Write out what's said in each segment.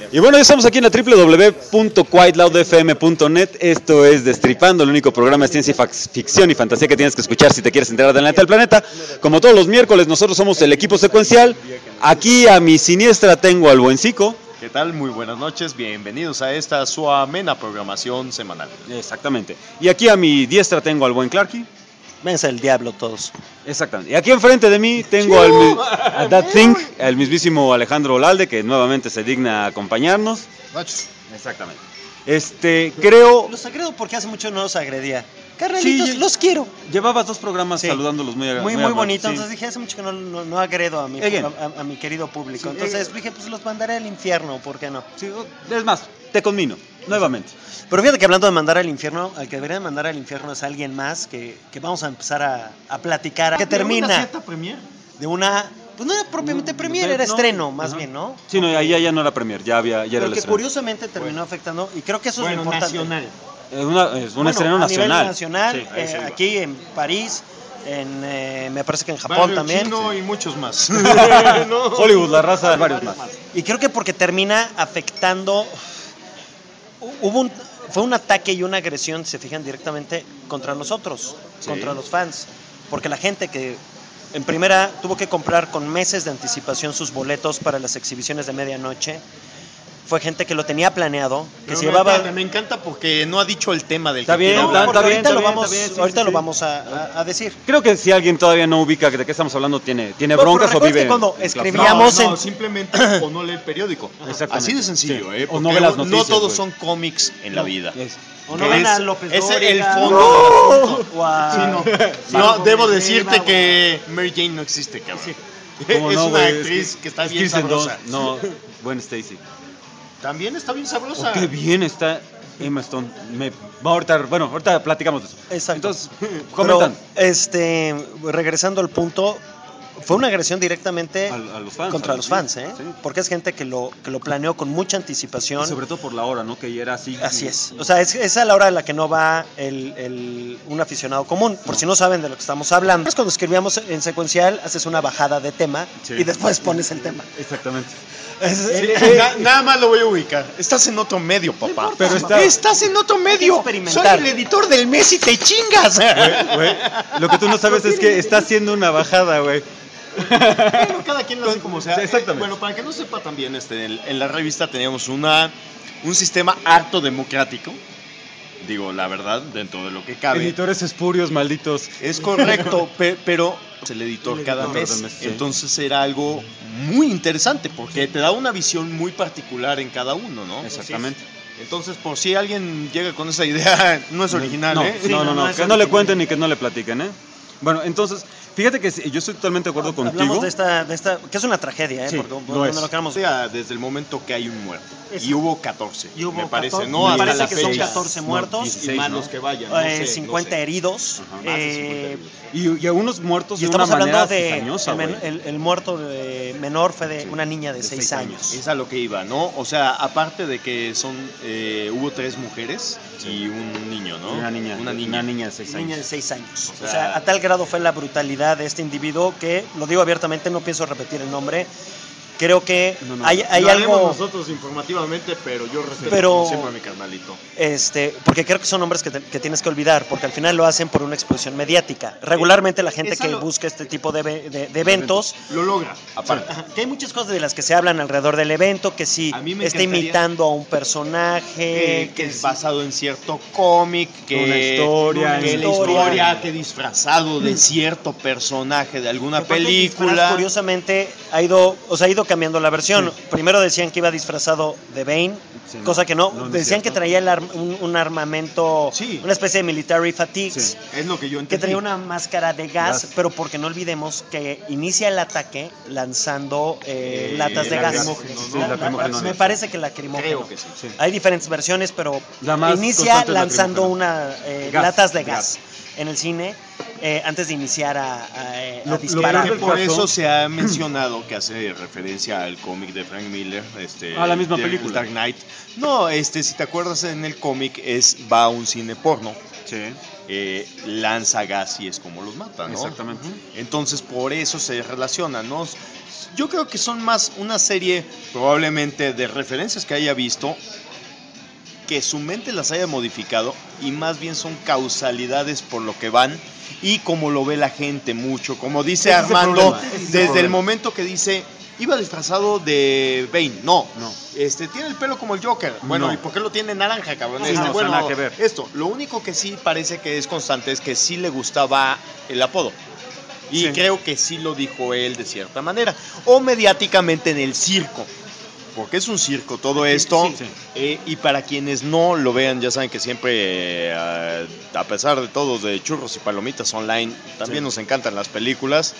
Y bueno, ya estamos aquí en la www.quietloudfm.net. Esto es Destripando, el único programa de ciencia ficción y fantasía que tienes que escuchar si te quieres enterar de la neta del planeta. Como todos los miércoles, nosotros somos el equipo secuencial. Aquí a mi siniestra tengo al buen Zico. ¿Qué tal? Muy buenas noches, bienvenidos a esta su amena programación semanal. Exactamente. Y aquí a mi diestra tengo al buen Clarky. Vense el diablo todos. Exactamente. Y aquí enfrente de mí tengo a That Thing, el mismísimo Alejandro Olalde, que nuevamente se digna a acompañarnos. Exactamente. Creo... Los agredo porque hace mucho no los agredía. Carnalitos, los quiero. Llevabas 2 programas saludándolos muy bonito, sí. Entonces dije, hace mucho que no agredo a mi querido público. Sí, entonces dije, pues los mandaré al infierno, ¿por qué no? Sí, es más, te conmino, nuevamente. Pero fíjate que hablando de mandar al infierno, al que debería mandar al infierno es alguien más que vamos a empezar a platicar. Que termina ¿De una cierta premier? De una... Pues no era propiamente premier, era estreno, más bien, ¿no? Sí, no, ya no era premier, ya era el estreno. Que curiosamente terminó afectando, y creo que eso es lo importante. Nacional. Es un estreno nacional. A nivel nacional, sí, aquí en París, me parece que en Japón Barrio también. Chino y muchos más. Hollywood, la raza, varios más. Y creo que porque termina afectando, fue un ataque y una agresión, se fijan, directamente contra nosotros, contra los fans. Porque la gente que en primera tuvo que comprar con meses de anticipación sus boletos para las exhibiciones de medianoche. Fue gente que lo tenía planeado, que se llevaba... Me encanta porque no ha dicho el tema del Está bien, ahorita lo vamos a decir. Creo que si alguien todavía no ubica de qué estamos hablando, tiene broncas o vive... cuando escribíamos simplemente o no lee el periódico. Exactamente. Así de sencillo, sí. O no ve las noticias, no todos son cómics en la vida. O no ven a López es Dóriga, el fondo del asunto. No, debo decirte que Mary Jane no existe, cabrón. Sí. Es una actriz que está bien sabrosa. No, buen Stacy. También está bien sabrosa. Qué bien está Emma Stone. Ahorita platicamos de eso. Exacto. Entonces, comentan. Pero, regresando al punto, fue una agresión directamente a los fans, contra los fans, ¿eh? Sí. Porque es gente que lo planeó con mucha anticipación. Y sobre todo por la hora, ¿no? Que ya era así. Así es. O sea, es a la hora de la que no va un aficionado común. Por si no saben de lo que estamos hablando. Es cuando escribíamos en secuencial, haces una bajada de tema y después pones el tema. Exactamente. Nada más lo voy a ubicar. Estás en otro medio, papá. Pero estás en otro medio. Soy el editor del mes y te chingas. Güey, lo que tú no sabes es que está haciendo una bajada, güey. Bueno, cada quien lo hace como sea. Sí, exactamente. Bueno, para que no sepa también, en la revista teníamos un sistema harto democrático. Digo, la verdad, dentro de lo que cabe. Editores espurios, malditos. Es correcto, pero el editor cada mes. Sí. Entonces era algo muy interesante porque te da una visión muy particular en cada uno, ¿no? Exactamente. Entonces, por si alguien llega con esa idea, no es original, no, ¿eh? No, que no le cuenten ni que no le platiquen, ¿eh? Bueno, entonces, fíjate que yo estoy totalmente de acuerdo contigo. Hablamos de esta, que es una tragedia, ¿eh? Sí, porque lo es. lo queramos. O sea, desde el momento que hay un muerto. Exacto. Y hubo 14, me parece, 14, ¿no? Me parece hasta que la son fecha. 14 muertos. 16, y más ¿no? los que vayan, no sé, 50 heridos. Ajá, más de 50 heridos. Y algunos muertos Y de una estamos hablando manera de cizañosa, güey. el muerto menor fue de una niña de 6 años. Es a lo que iba, ¿no? O sea, aparte de que hubo 3 mujeres y un niño, ¿no? Una niña de 6 años. Niña de 6 años. O O sea, sea, a tal grado fue la brutalidad de este individuo que, lo digo abiertamente, no pienso repetir el nombre. Creo que hay lo haremos algo... nosotros informativamente, pero yo respeto Pero- como siempre a mi carnalito. porque creo que son nombres que tienes que olvidar, porque al final lo hacen por una exposición mediática. Regularmente la gente que busca este tipo de eventos... Lo logra, aparte. Que hay muchas cosas de las que se hablan alrededor del evento, que si A mí me está encantaría- imitando a un personaje, Que es basado en cierto cómic, que Una historia, que una la historia, que disfrazado de cierto personaje de alguna película. Curiosamente ha ido cambiando la versión. Primero decían que iba disfrazado de Bane, Sí, cosa que no. no es Decían que cierto. traía un armamento, Sí. una especie de military fatigues. Sí. Es lo que yo Que entendí. traía una máscara de gas, pero porque no olvidemos que inicia el ataque lanzando latas de gas. lacrimógenos, ¿no? Sí, lacrimógenos. Me parece que lacrimógeno. Creo que sí. Sí. Hay diferentes versiones, pero La más inicia constante es lanzando lacrimógeno. Gas, latas de gas. gas en el cine antes de iniciar a Lo disparar. peor del Por caso- eso se ha mencionado que hace referencia al cómic de Frank Miller, la misma de película. Dark Knight. No, si te acuerdas en el cómic va a un cine porno Sí. lanza gas y es como los mata, ¿no? Exactamente. Entonces por eso se relacionan, ¿no? Yo creo que son más una serie probablemente de referencias que haya visto, que su mente las haya modificado y más bien son causalidades por lo que van y como lo ve la gente mucho. Como dice Armando, desde el momento que dice, iba disfrazado de Bane. No. Tiene el pelo como el Joker. Bueno, No. ¿y por qué lo tiene naranja, cabrón? Sí, no, Bueno, nada que ver. lo único que sí parece que es constante es que sí le gustaba el apodo. Y Sí. creo que sí lo dijo él de cierta manera. O mediáticamente en el circo. Porque es un circo todo esto. Sí. Y para quienes no lo vean, ya saben que siempre, a pesar de todo, de churros y palomitas online, también nos encantan las películas.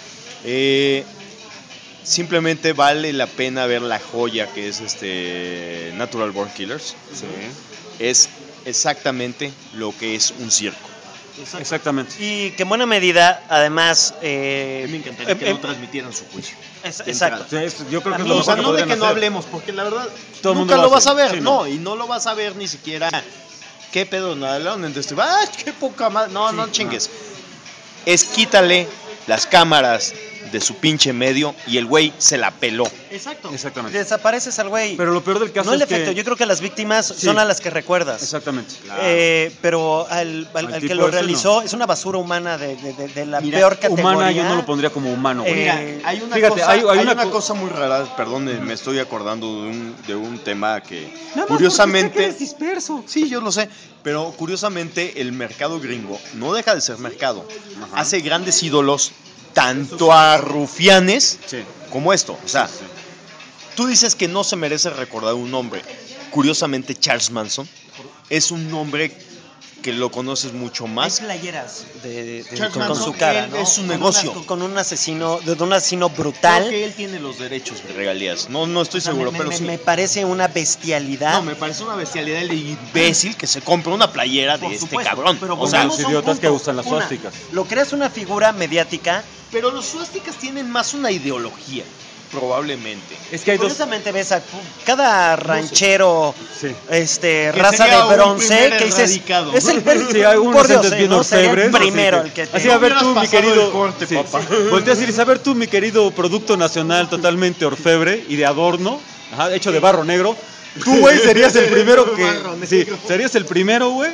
Simplemente vale la pena ver la joya que es Natural Born Killers. Sí. Es exactamente lo que es un circo. Exactamente. Y que en buena medida, además... Me encantaría que no transmitieran su juicio. Exacto. Yo creo que A es mí- lo O sea, mejor que no de podrían que no hacer. hablemos, porque la verdad Todo el mundo nunca lo lo hace. vas a ver, Sí, no, y no lo vas a ver ni siquiera. ¿Qué pedo? No, hablaron en Destiny. ¡Ah, qué poca más! No, no chingues. Es quítale las cámaras de su pinche medio y el güey se la peló. Exacto. Exactamente. Desapareces al güey. Pero lo peor del caso no el es efecto, que... yo creo que las víctimas Sí. son a las que recuerdas. Exactamente. Pero al que tipo lo ese, realizó es una basura humana de la Mira, peor categoría. Humana yo no lo pondría como humano, güey. Mira, Eh, hay una, fíjate, cosa, hay hay una una co- cosa muy rara, perdón, me estoy acordando de un tema que Nada más curiosamente... porque sé que eres disperso. Sí, yo lo sé, pero curiosamente el mercado gringo no deja de ser mercado. Ajá. Hace grandes ídolos tanto a rufianes Sí. como esto. O sea, tú dices que no se merece recordar un nombre. Curiosamente, Charles Manson es un nombre que lo conoces mucho Hay más. playeras Charles con Manson, su cara, él ¿no? es un Con negocio. con un asesino, de un asesino Creo brutal. que él tiene los derechos de regalías. No estoy O sea, seguro, me, pero me- sí. me parece una bestialidad. No, me parece una bestialidad el imbécil que se compra una playera de Por este supuesto, cabrón. pero O sea, volvemos los a un idiotas punto. que usan las Una, suásticas. Lo creas una figura mediática. pero los suásticas tienen más una ideología, probablemente. Es que hay dos... Curiosamente ves a cada ranchero, Sí. raza sería de un bronce, primer que dices, erradicado. es el Sí, hay unos por Dios, entes bien ¿no? Sería el orfebres. primero Sí, el que Así, te- a ver hubieras tú, mi pasado querido... el corte, sí. papá. Volteas y dices, a ver tú, mi querido producto nacional totalmente orfebre y de adorno, ajá, hecho de barro negro. Tú, güey, serías el primero que... Barro Sí, negro. serías el primero, güey,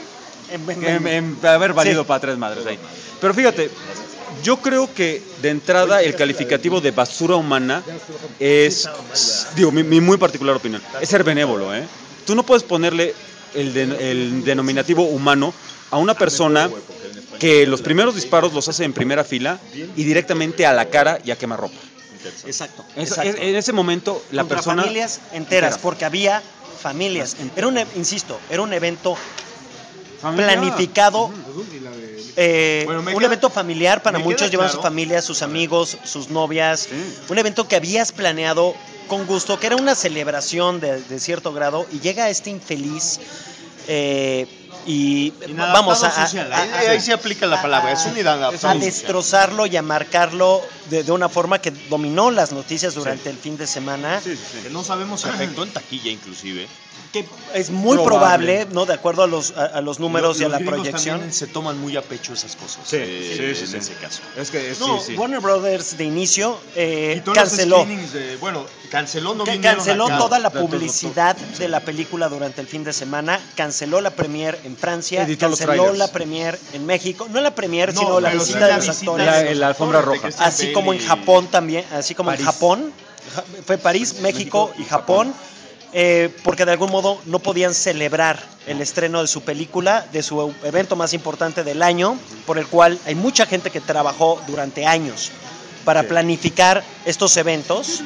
en haber valido Sí. para tres madres ahí. Pero fíjate, yo creo que de entrada el calificativo de basura humana es, digo, mi muy particular opinión, es ser benévolo, ¿eh? Tú no puedes ponerle el denominativo humano a una persona que los primeros disparos los hace en primera fila y directamente a la cara y a quemarropa. Exacto. En ese momento la Contra persona... familias enteras, entera. porque había familias. Era insisto, era un evento Familiar. planificado, Bueno, me un queda- evento familiar para me muchos, queda llevan claro. su familia, sus amigos, sus novias, Sí. un evento que habías planeado con gusto, que era una celebración de cierto grado, y llega este infeliz y vamos social. Ahí se aplica la palabra, es un inadaptado a social. destrozarlo y a marcarlo de una forma que dominó las noticias durante el fin de semana. Sí, sí, sí. Que no sabemos si afectó en taquilla inclusive. Que es muy probable, ¿no? De acuerdo a los números y a Los la gringos proyección. también se toman muy a pecho esas cosas. Sí, en sí, sí. ese caso. Es que No, sí, sí. Warner Brothers de inicio Y todos canceló. los screenings canceló, no vinieron Canceló acá. toda la todo. publicidad de la película durante el fin de semana, canceló la premier en Francia, Editó los canceló trailers. la premier en México, no la premier, No, sino la pero visita sí de la los visita actores. de los La alfombra actores, roja. de Christian Así Bale como en y- Japón también, así como París. en Japón, fue París, México y Japón, porque de algún modo no podían celebrar el estreno de su película, de su evento más importante del año, por el cual hay mucha gente que trabajó durante años para Sí. planificar estos eventos.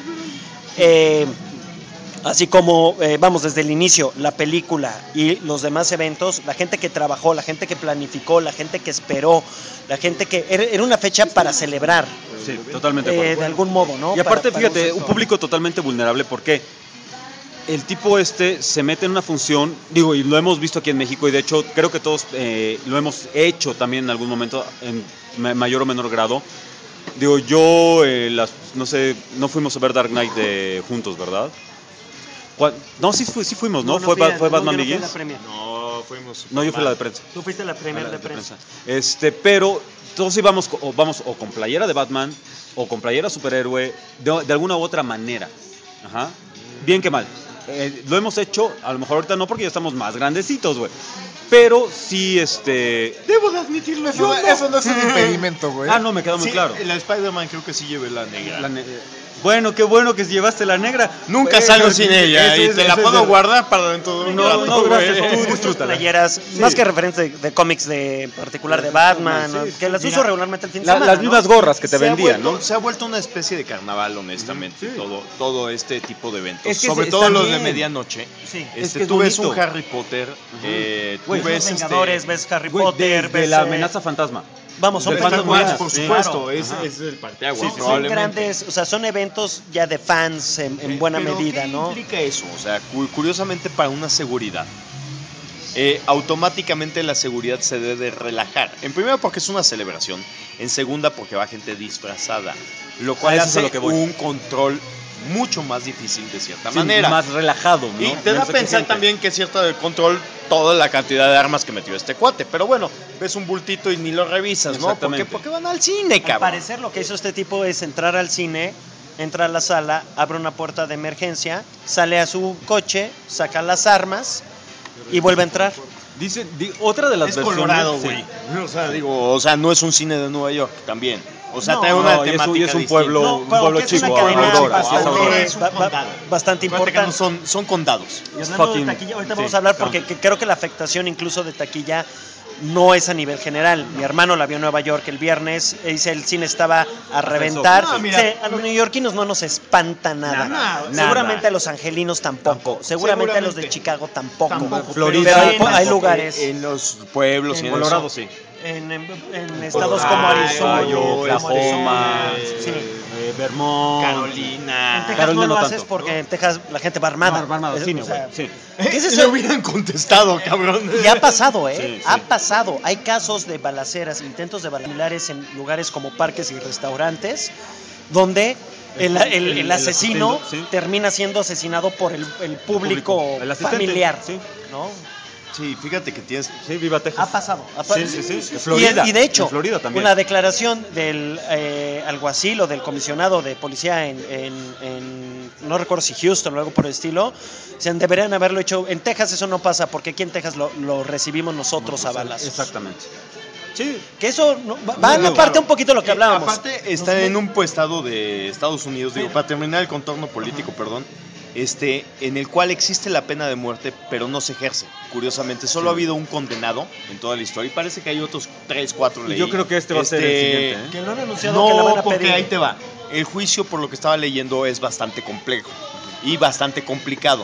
Así como, vamos, desde el inicio, la película y los demás eventos, la gente que trabajó, la gente que planificó, la gente que esperó, la gente que... Era una fecha para celebrar, Sí, totalmente de acuerdo. de algún modo, ¿no? Y aparte, Para fíjate, un un sector. público totalmente vulnerable porque el tipo se mete en una función, digo, y lo hemos visto aquí en México y de hecho creo que todos lo hemos hecho también en algún momento en mayor o menor grado. Digo, yo, no sé, no fuimos a ver Dark Knight juntos, ¿verdad? No, sí fuimos, ¿no? Fue Batman yo no fui a la Begins. premier. No, fuimos. No, yo fui la de prensa. Tú fuiste la primera de prensa. Pero todos íbamos vamos o con playera de Batman o con playera superhéroe de alguna u otra manera. Ajá. Bien que mal. Lo hemos hecho, a lo mejor ahorita no porque ya estamos más grandecitos, güey. Pero sí, Debo de admitirlo, eso no es un impedimento, güey. Ah, no, me quedó muy claro. La Spider-Man creo que sí lleve la negra. Bueno, qué bueno que llevaste la negra. Nunca salgo sin ella y te la puedo guardar para dentro de un rato. No, gracias, Tú tú disfrútala. playeras, más que referentes de cómics de en particular de Batman, ¿no? Que las uso regularmente el fin de semana. Las mismas gorras que te vendían, ¿no? Se ha vuelto una especie de carnaval, honestamente, todo este tipo de eventos. Es que sobre todo los de medianoche. Sí. Es que tú es ves bonito. un Harry Potter, tú Ves ves Los Vengadores, ves Harry Güey, Potter, desde ves la amenaza fantasma. Vamos, son del bandas Batman, buenas, por sí, supuesto, claro. es el parteaguas, Son probablemente. grandes, o sea, son eventos ya de fans en buena Pero medida, ¿qué ¿no? implica eso? O sea, curiosamente para una seguridad. Automáticamente la seguridad se debe relajar. En primera porque es una celebración, en segunda porque va gente disfrazada, lo cual Eso es a hace lo que voy. un control mucho más difícil de cierta Sí, manera. más relajado, ¿no? Y te da a Menos pensar exigente. también que es cierto el control toda la cantidad de armas que metió este cuate. Pero bueno, ves un bultito y ni lo revisas, ¿no? Exactamente. Porque van al cine, Al cabrón. parecer lo que hizo este tipo es entrar al cine, entra a la sala, abre una puerta de emergencia, sale a su coche, saca las armas y vuelve a entrar. Dicen, otra de las Es versiones. Colorado, sí. güey. O sea, no es un cine de Nueva York también. O sea, No, trae una no, y es un- temática y es un distinta. pueblo- No, un pero pueblo que es una chico, cadena Aurora, bastante, Aurora es un condado. bastante Acuérdate que importante. no son condados. Y hablando de fucking- taquilla, ahorita sí, vamos a hablar no. porque creo que la afectación incluso de taquilla no es a nivel general. Mi hermano la vio en Nueva York el viernes, dice el cine estaba a reventar. No, mira. Sí, a los neoyorquinos no nos espanta nada. Nada. Seguramente a los angelinos tampoco. Seguramente a los de Chicago tampoco. Tampoco. Florida, Pero hay Tampoco. lugares En los pueblos y en Colorado, eso. sí. en estados como Arizona, Oklahoma, sí. Vermont, En Carolina. Texas Carolina no lo no haces tanto, porque en Texas la gente va armada. Va armada, Es- cine, o sea, güey, sí. ¿qué es Le eso? hubieran contestado, cabrón. Y ha pasado, ¿eh? Sí, sí. Ha pasado. Hay casos de balaceras, intentos de balaceras en lugares como parques y restaurantes, donde el asesino asistente, sí. termina siendo asesinado por el público el asistente, familiar. sí. ¿no? Sí, fíjate que tienes. Sí, viva Texas. Ha pasado. Sí, sí, sí. Florida. Y de hecho, En Florida también. una declaración del alguacil o del comisionado de policía no recuerdo si Houston o algo por el estilo, deberían haberlo hecho. En Texas eso no pasa porque aquí en Texas lo recibimos nosotros a balazos. Exactamente. Sí. Que eso va en aparte un poquito de lo que hablábamos. Aparte, está en un estado de Estados Unidos, digo, para terminar el contorno político, perdón, en el cual existe la pena de muerte, pero no se ejerce. Curiosamente, solo ha habido un condenado en toda la historia y parece que hay otros 3, 4 Y leyes. yo creo que este va a ser el siguiente, ¿eh? Que lo han anunciado que la van No, a porque pedir. ahí te va. El juicio, por lo que estaba leyendo, es bastante complejo y bastante complicado.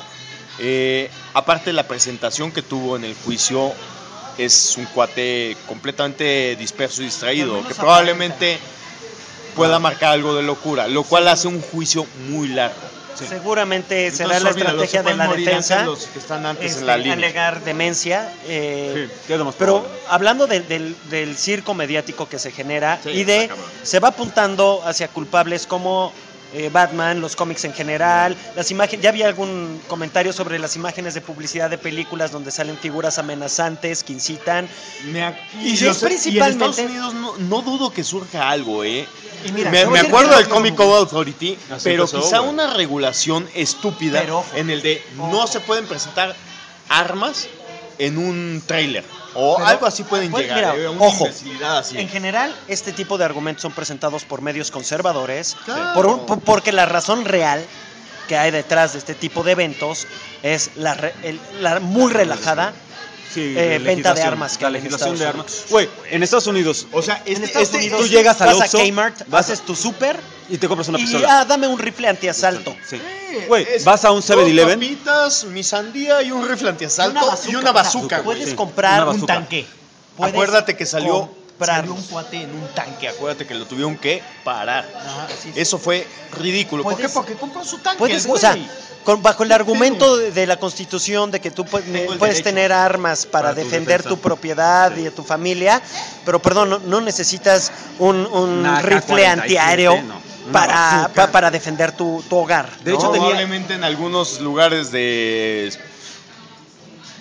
Aparte, la presentación que tuvo en el juicio es un cuate completamente disperso y distraído, que probablemente pueda marcar algo de locura, lo cual hace un juicio muy largo. Seguramente será Entonces, la olvídalo, estrategia se de la pueden morir defensa. antes los que están antes en la línea. Alegar demencia. Sí, que es lo más Pero probable. hablando del circo mediático que se genera Sí, y está cabrón. se va apuntando hacia culpables como Batman, los cómics en general, las imágenes, ya había algún comentario sobre las imágenes de publicidad de películas donde salen figuras amenazantes que incitan. Y sí, en principalmente- Estados Unidos no dudo que surja algo, ¿eh? Y mira, me te voy a decir acuerdo que del no- Comic Code Authority, Así pero empezó, quizá güey. una regulación estúpida Pero ojo, en el de no ojo. se pueden presentar armas en un tráiler. O Pero, algo así pueden pues, llegar, mira, una ojo. imbecilidad así. En general, este tipo de argumentos son presentados por medios conservadores, Claro. porque la razón real que hay detrás de este tipo de eventos es la muy relajada Sí, venta de legislación, armas que la hay en legislación de Estados armas. Güey, en Estados Unidos, O sea, En Estados Unidos tú llegas al vas Oxxo, a Kmart, vas haces tu súper y te compras una y pistola. dame un rifle antiasalto. Sí. Güey, Es vas a un 7-Eleven. 2 papitas, mi sandía y un rifle antiasalto y una o sea, bazooka, güey. Puedes Sí, comprar una un bazooka. tanque. Puedes Acuérdate que salió comprar un cuate en un tanque, acuérdate que lo tuvieron que parar. Ajá, sí, sí. Eso fue ridículo. ¿Por qué? Puedes- Porque compró su tanque. Puedes, el o sea, güey. bajo el argumento de la Constitución de que tú Tengo el puedes derecho tener armas para para tu defender defensa. tu propiedad y a tu familia, pero perdón, no necesitas un Una rifle AK-47, antiaéreo no. Una bazooka. para defender tu hogar. De ¿no? hecho, tenía- Probablemente en algunos lugares de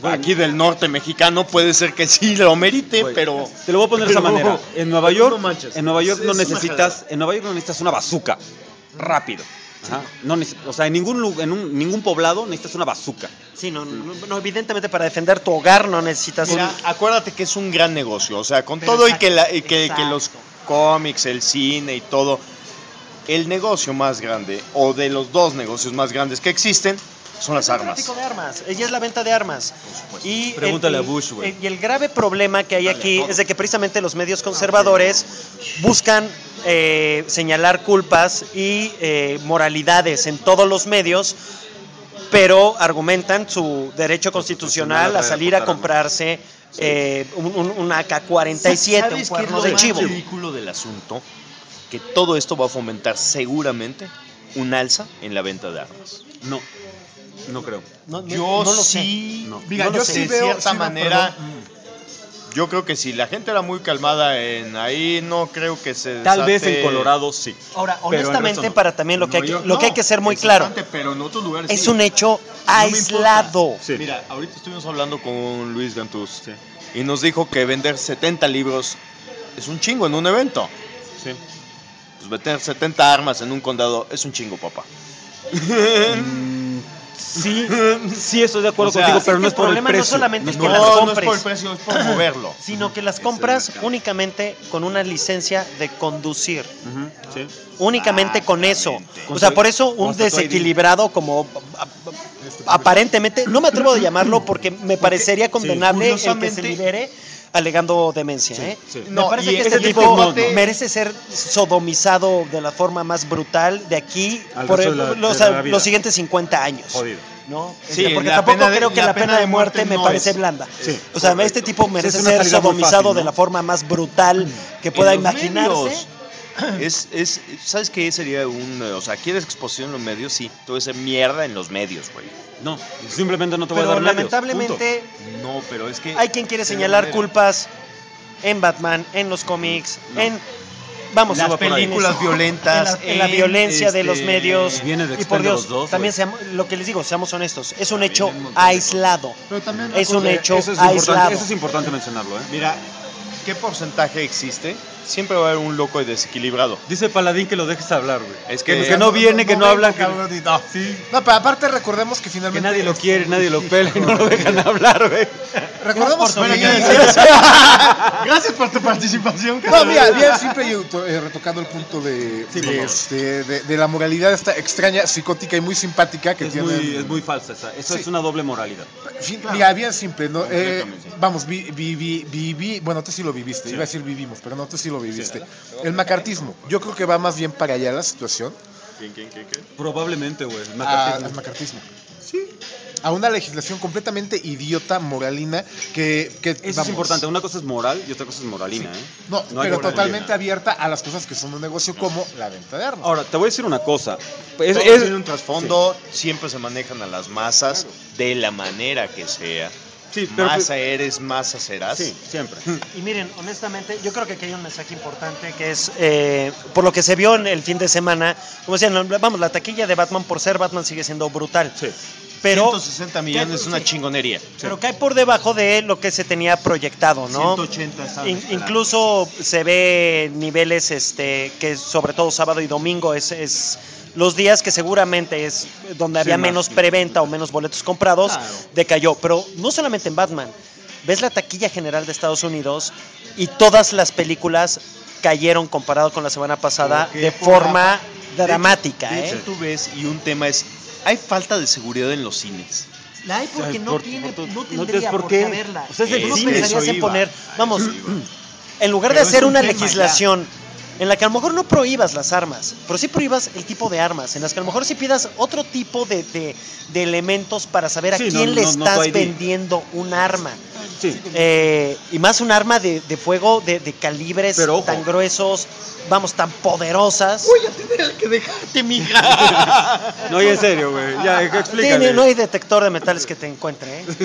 aquí del norte mexicano puede ser que sí lo merite, Güey, pero te lo voy a poner de esa manera. En Nueva pero York, no manches. en Nueva York Es no una necesitas, en Nueva York no necesitas una bazooka rápido. Ajá. No o sea, en ningún poblado necesitas una bazooka. Sí, no, evidentemente para defender tu hogar no necesitas... Mira, acuérdate que es un gran negocio, o sea, con todo y que los cómics, el cine y todo, el negocio más grande, o de los dos negocios más grandes que existen, son las Es el armas. tráfico de armas, ella es la venta de armas. Y Pregúntale a Bush, güey. Y el grave problema que hay aquí es de que precisamente los medios conservadores buscan señalar culpas y moralidades en todos los medios, pero argumentan su derecho constitucional a salir a comprarse un AK-47, un ¿Sabes qué es cuerno lo de más chivo? ridículo del asunto? Que todo esto va a fomentar seguramente un alza en la venta de armas. No creo. Yo no lo sí, sé. No. Mira, no yo lo sé, sí de veo, cierta sí veo, manera, perdón. yo creo que si la gente era muy calmada en ahí, no creo que se Tal vez desate- en Colorado sí. Ahora, Pero el honestamente, resto no. para también lo que hay que ser muy claro, Pero en otros lugares es sí. un hecho aislado. Sí. Mira, ahorita estuvimos hablando con Luis Gantús y nos dijo que vender 70 libros es un chingo en un evento. Sí. Pues vender 70 armas en un condado es un chingo, papá. Sí, estoy de acuerdo O sea, contigo, es pero que no el es por el problema no precio. solamente es no que es las por el- No, no es compres. por el precio, es por moverlo. Sino que las compras únicamente con una licencia de conducir. Ujú, sí. Únicamente con eso. Exactamente. O sea, por eso un Consta tu ID. desequilibrado como aparentemente, no me atrevo a llamarlo porque me parecería condenable el que se curiosamente- libere alegando demencia. Sí, ¿eh? sí. Me No, parece y que ese este tipo tipo de- merece ser sodomizado de la forma más brutal de aquí Al por resto de la- los, de la vida. los siguientes 50 años. Jodido. ¿No? Sí, Porque la tampoco pena de- creo que la la pena de muerte me no parece es- blanda. Sí, O sea, correcto. este tipo merece Es una ser salida muy sodomizado fácil, ¿no? de la forma más brutal que pueda En los imaginarse. medios. ¿Sabes qué sería o sea, ¿quieres exposición en los medios? Sí, todo ese mierda en los medios, güey. No, simplemente no te voy a Pero dar medios, lamentablemente No, pero es que hay quien quiere de señalar manera- culpas en Batman, en los cómics, No. en vamos, Las en películas eso, violentas, en la violencia de los medios. Viene de Y por Dios, Expendables 2, también güey. lo que les digo, seamos honestos, es un hecho viene un montón de aislado. Pero también Es un hecho Eso es aislado. eso es importante mencionarlo, ¿eh? Mira, ¿qué porcentaje existe? Siempre va a haber un loco y desequilibrado. Dice Paladín que lo dejes hablar, güey. Es que, que- que no viene, que no habla, que, No, pero aparte recordemos que que finalmente... nadie lo quiere, nadie lo pela y no lo dejan hablar, güey. Recordemos que... Gracias por tu participación. No, mira, bien simple y retocando el punto de, Sí, por favor. de la moralidad esta extraña, psicótica y muy simpática que tiene... Es muy falsa esa. Eso Sí. es una doble moralidad. Mira, bien simple, ¿no? Completamente. Vamos, bueno, tú sí lo viviste, iba a decir vivimos, pero no, tú sí lo viviste. El macartismo, yo creo que va más bien para allá la situación, ¿Quién? Probablemente, güey. el al macartismo. macartismo. Sí. A una legislación completamente idiota, moralina, que Eso es vamos, importante. Una cosa es moral y otra cosa es moralina, ¿eh? No, No hay pero moral. totalmente abierta a las cosas que son un negocio como la venta de armas. Ahora, te voy a decir una cosa. Es, Todo es- tiene un trasfondo, siempre se manejan a las masas de la manera que sea. sí, pero Masa eres, masa serás. sí, siempre. Y miren, honestamente, yo creo que aquí hay un mensaje importante que es, por lo que se vio en el fin de semana, como decían, vamos, la taquilla de Batman por ser Batman sigue siendo brutal. Sí. Pero 160 millones es una sí. chingonería. Pero cae por debajo de lo que se tenía proyectado, ¿no? 180 estaban esperando. Incluso se ve niveles que sobre todo sábado y domingo es los días que seguramente es donde había más. menos preventa o menos boletos comprados, Claro. decayó. Pero no solamente en Batman, ves la taquilla general de Estados Unidos y todas las películas cayeron comparado con la semana pasada Porque de por forma dramática. De hecho, tú ves, y un tema es, hay falta de seguridad en los cines. La hay porque Ay, no por- tiene, por- no no tendría tienes por por qué. qué haberla. O sea, es el Tú no cine, pensarías eso en iba. poner, vamos, en lugar de Pero hacer es un una tema legislación en la que a lo mejor no prohíbas las armas, pero sí prohíbas el tipo de armas, en las que a lo mejor sí pidas otro tipo de elementos para saber a Sí, quién no, le no, no estás tu ID. vendiendo un arma. Sí. Y más un arma de fuego de calibres Pero ojo. tan gruesos, vamos, tan poderosas. Voy a tener que dejarte, mija. No, y en serio, güey. Ya, explícale. No hay detector de metales que te encuentre, ¿eh?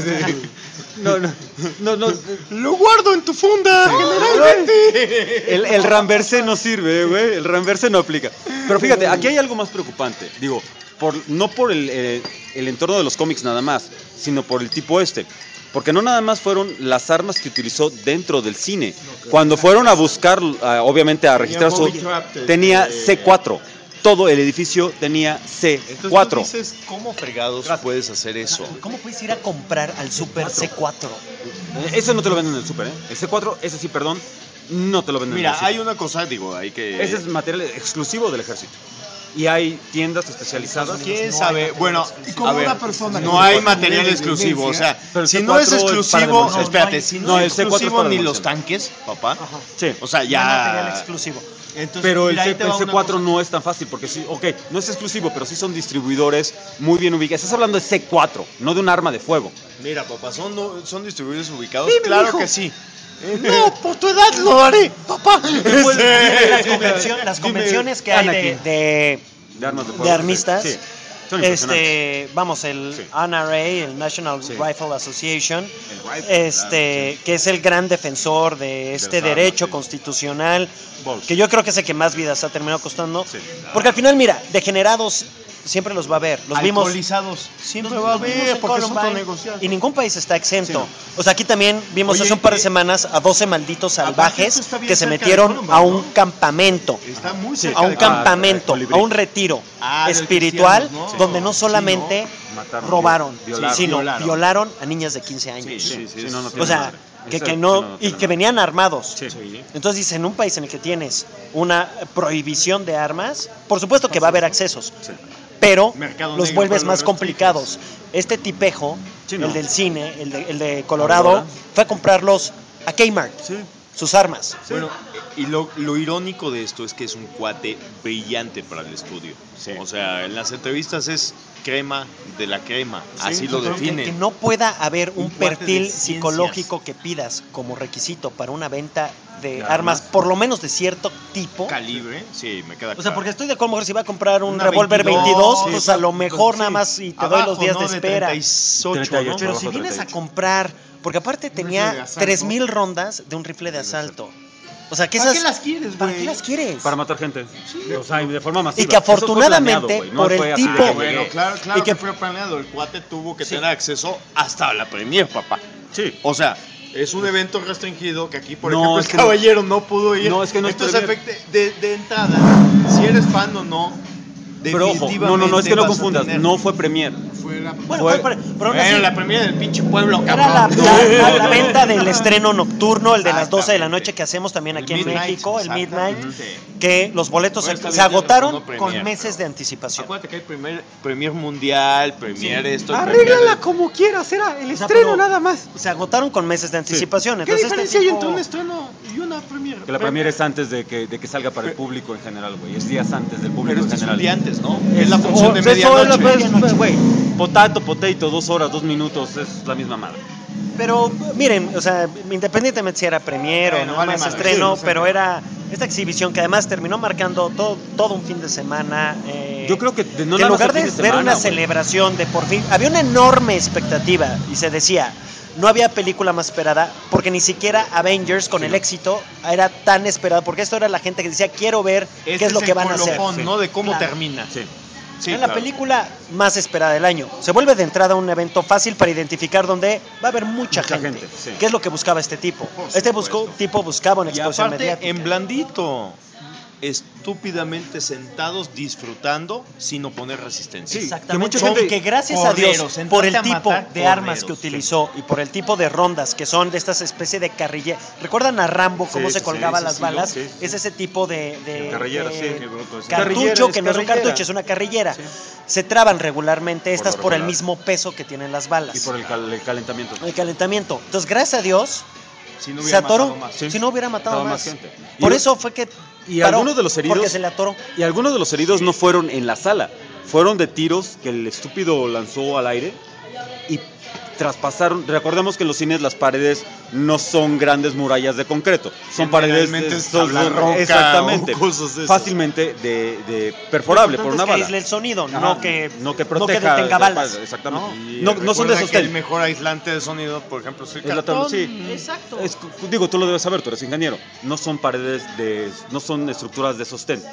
No. Lo guardo en tu funda, generalmente. El ramverse no sirve, güey. El ramverse no aplica. Pero fíjate, aquí hay algo más preocupante. Digo, no por el entorno de los cómics nada más, sino por el tipo este. porque no nada más fueron las armas que utilizó dentro del cine. Cuando fueron a buscar, obviamente a registrar su... Tenía C4. Todo el edificio tenía C4. Entonces tú dices, ¿cómo fregados puedes hacer eso? ¿Cómo puedes ir a comprar al Super C4? Eso no te lo venden en el Super, ¿eh? El C4, ese sí, perdón, no te lo venden en el Mira, Super. hay una cosa, digo, hay que... Ese es material exclusivo del ejército. Y hay tiendas especializadas. ¿Quién sabe? Bueno, Y como a ver, una persona no que hay tiene material de exclusivo, o sea, Pero el si C4 no es es para exclusivo, demolición. espérate, si no, No, es el C4 es exclusivo para ni demolición. los tanques, papá, Sí. o sea, No hay material ya... exclusivo. Entonces, Pero el, mira, ahí te va una C4 cosa. no es tan fácil, porque sí, ok, no es exclusivo, pero sí son distribuidores muy bien ubicados. Estás hablando de C4, no de un arma de fuego. Mira, papá, son distribuidores ubicados, Dime, claro mijo. que sí. No, por tu edad lo haré, papá. Las convenciones que hay Anakin. de De armas de fuego. de armistas, Sí, son impresionantes. vamos, el Sí. NRA, el National Sí. Rifle Association, El rifle, que es el gran defensor de este las armas, derecho sí. constitucional, Balls. que yo creo que es el que más vidas ha terminado costando, Sí. porque al final, mira, degenerados siempre los va a haber, los vimos. Alcoholizados, siempre Los va a vimos haber, en porque es Columbine, autonegociado. y ningún país está exento. Sí, O sea, aquí también vimos Oye, hace un par de y- semanas a 12 malditos salvajes esto está bien que se cerca de metieron Columbine, a un ¿no? campamento. Está muy Sí. cerca A un de campamento, Colibrí. a un retiro del espiritual, cristianos, ¿no? donde no Sí, solamente Mataron, robaron, violaron. sino Violaron. violaron a niñas de 15 años. Sí, no O tiene sea, madre. que Esa- no, sí, no y tiene que madre. venían armados. Sí. Entonces dice, en un país en el que tienes una prohibición de armas, por supuesto que va a haber accesos, Sí. pero Mercado los negro vuelves para más los complicados. Este tipejo, Sí, no. el del cine, el de Colorado, Aurora. fue a comprarlos a Kmart, Sí. sus armas. Bueno, y lo irónico de esto es que es un cuate brillante para el estudio. Sí. O sea, en las entrevistas es crema de la crema, así lo Pero que define. no pueda haber un Un cuate de perfil ciencias. psicológico que pidas como requisito para una venta de De armas, armas. por lo menos de cierto tipo. Calibre, sí, me queda O sea, claro. porque estoy de acuerdo, a lo mejor si va a comprar un Una revólver 22, 22, pues sí, a lo mejor sí. nada más y te doy Abajo, los días ¿no? de espera. 38, 38, ¿no? Pero abajo si vienes a 38. comprar, porque aparte rifle de tenía asalto. 3000 rondas de un rifle de asalto. O sea, que ¿Para esas qué las quieres, ¿para güey? qué las quieres? Para matar gente. O sea, y de forma masiva. Y que afortunadamente, Eso fue planeado, güey. No por el fue así de tipo- que Bueno, llegué. claro Y que- que fue planeado. El cuate tuvo que Sí. tener acceso hasta la premier, papá. Sí. O sea, es un evento restringido que aquí, por No, ejemplo, es el que no- caballero no pudo ir. No, es que no es Entonces, premier. de entrada, si eres fan o no, Pero ojo, definitivamente no, es que no vas a confundas. tener- No fue premier. Bueno, fue- pero aún Bueno, así, la premier del pinche pueblo, era la, cabrón. la venta del estreno nocturno, el de las 12 de la noche que hacemos también aquí en Midnight, México, el Midnight, exactamente. que los boletos Bueno, está se bien, agotaron no premier, con meses pero- de anticipación. Acuérdate que hay premier mundial, premier esto. Arréglala como quieras, era el O sea, estreno pero- nada más. Se agotaron con meses de anticipación. ¿Qué Entonces diferencia este hay tipo... entre un estreno y una premier? Que la premier es antes de que salga para el público en general, güey. Es días antes del público Pero en este es un general. día antes, ¿no? Es la función de Eso es medianoche. güey. Potato, 2 horas, 2 minutos, es la misma madre. Pero miren, o sea, independientemente si era premier o Bueno, no vale más madre, estreno, sí, pero sí. era esta exhibición que además terminó marcando todo un fin de semana. Yo creo que no que en nada más lugar el fin de de ver semana, una güey. celebración de por fin, había una enorme expectativa y se decía, no había película más esperada porque ni siquiera Avengers con Sí, el no. éxito era tan esperada, porque esto era la gente que decía, quiero ver qué es lo que van a hacer. colofón, ¿no? De cómo Claro. termina. Sí. Sí, Es la claro. película más esperada del año. Se vuelve de entrada un evento fácil para identificar donde va a haber mucha gente. Sí. ¿Qué es lo que buscaba este tipo? Por Este supuesto. tipo buscaba una Y exposición aparte, mediática. en blandito, estúpidamente sentados disfrutando sin oponer resistencia. Sí. Exactamente. que mucha gente- Y que gracias a correros, Dios, entrate por el a tipo matar de armas correros, que sí. utilizó y por el tipo de rondas que son de estas especie de carrilla. ¿Recuerdan a Rambo cómo Sí, se sí, colgaba sí, las sí, balas? sí, sí. Es ese tipo de Carrillera, sí, de qué bruto es. cartucho, Carrillera, que es no es un carrillera. cartucho, es una carrillera. Sí. Se traban regularmente estas lo por el regular. mismo peso que tienen las balas. Y por el calentamiento. El calentamiento. Entonces, gracias a Dios, Si no se hubiera atoró. matado más. Sí. Si no hubiera matado Mataba más. más gente. Por Y- eso fue que y paró, algunos de los heridos- porque se le atoró. Y algunos de los heridos no fueron en la sala, fueron de tiros que el estúpido lanzó al aire y traspasaron. Recordemos que en los cines las paredes no son grandes murallas de concreto, son paredes Generalmente es son- tabla roca exactamente, o cosas de esas. fácilmente de perforable por una Lo importante es que bala. aísle el sonido, Ajá, no que proteja, detenga balas. exactamente. Y No son de recuerda esos que el tel. mejor aislante de sonido, por ejemplo, es el Es la cartón. tabla, sí. Exacto. Digo, tú lo debes saber, tú eres ingeniero. No son paredes no son estructuras de sostén.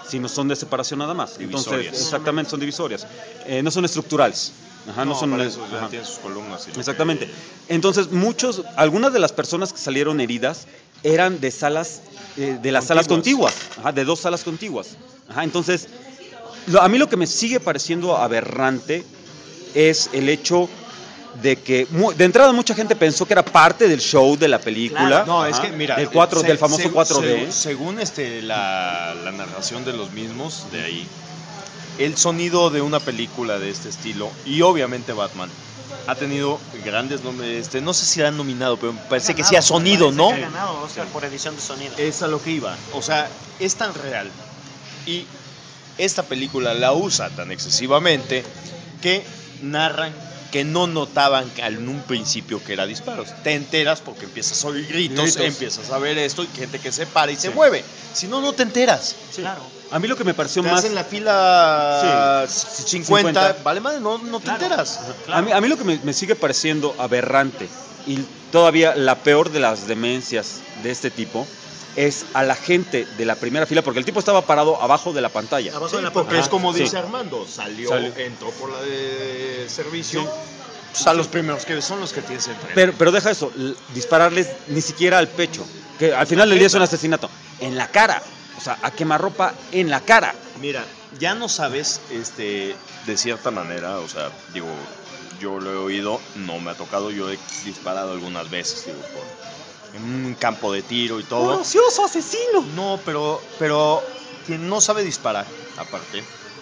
sino son de separación nada más. Entonces, Divisorias. exactamente, son divisorias. No son estructurales. Ajá, no son para eso ya ajá. tiene sus columnas. Y lo Exactamente. Entonces, algunas de las personas que salieron heridas eran de salas, de las salas contiguas, ajá, de 2 salas contiguas. Ajá, entonces, a mí lo que me sigue pareciendo aberrante es el hecho de que, de entrada, mucha gente pensó que era parte del show de la película. Claro. No, ajá, es que mira, del famoso 4D. Según la narración de los mismos, de ahí, el sonido de una película de este estilo, y obviamente Batman, ha tenido grandes nombres, no sé si la han nominado, pero me parece que sí a sonido, ¿no? Ha ganado Oscar por edición de sonido. Es a lo que iba, o sea, es tan real, y esta película la usa tan excesivamente, que narran que no notaban en un principio que era disparos. Te enteras porque empiezas a oír gritos, empiezas a ver esto y gente que se para y se mueve. Si no, no te enteras. Sí. Claro. A mí lo que me pareció Te más... hacen la fila 50, 50. vale madre, no te enteras. A mí lo que me sigue pareciendo aberrante y todavía la peor de las demencias de este tipo es a la gente de la primera fila, porque el tipo estaba parado abajo de la pantalla. Abajo Sí, de la porque pantalla. es como Sí. dice Armando, salió, entró por la de servicio. Sí. Pues a los primeros que son los que tienes que entrenar. Pero deja eso, dispararles ni siquiera al pecho, que al final del día es un asesinato, en la cara, o sea, a quemarropa en la cara. Mira, ya no sabes, de cierta manera, o sea, digo, yo lo he oído, no me ha tocado, yo he disparado algunas veces, digo, en un campo de tiro y todo. ¡Ocioso asesino! No, pero quien no sabe disparar, aparte,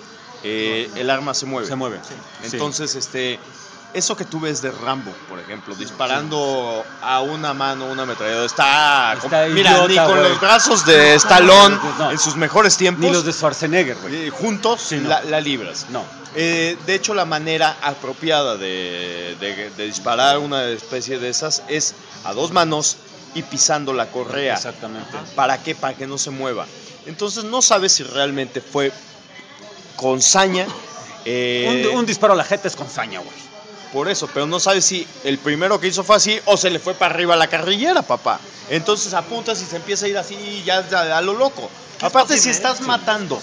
el arma se mueve. Se mueve. Entonces, eso que tú ves de Rambo, por ejemplo, disparando a una mano una ametralladora, mira, idiota, ni con güey. los brazos de Stallone No. en sus mejores tiempos, Ni los de Schwarzenegger, güey. juntos, Sí, no. la libras. No. De hecho, la manera apropiada de disparar una especie de esas es a 2 manos y pisando la correa. Exactamente. ¿Para qué? Para que no se mueva. Entonces no sabes si realmente fue con saña. Un disparo a la jeta es con saña, güey. Por eso, pero no sabes si el primero que hizo fue así o se le fue para arriba la carrillera, papá. Entonces apuntas y se empieza a ir así ya a lo loco. Aparte, si estás matando,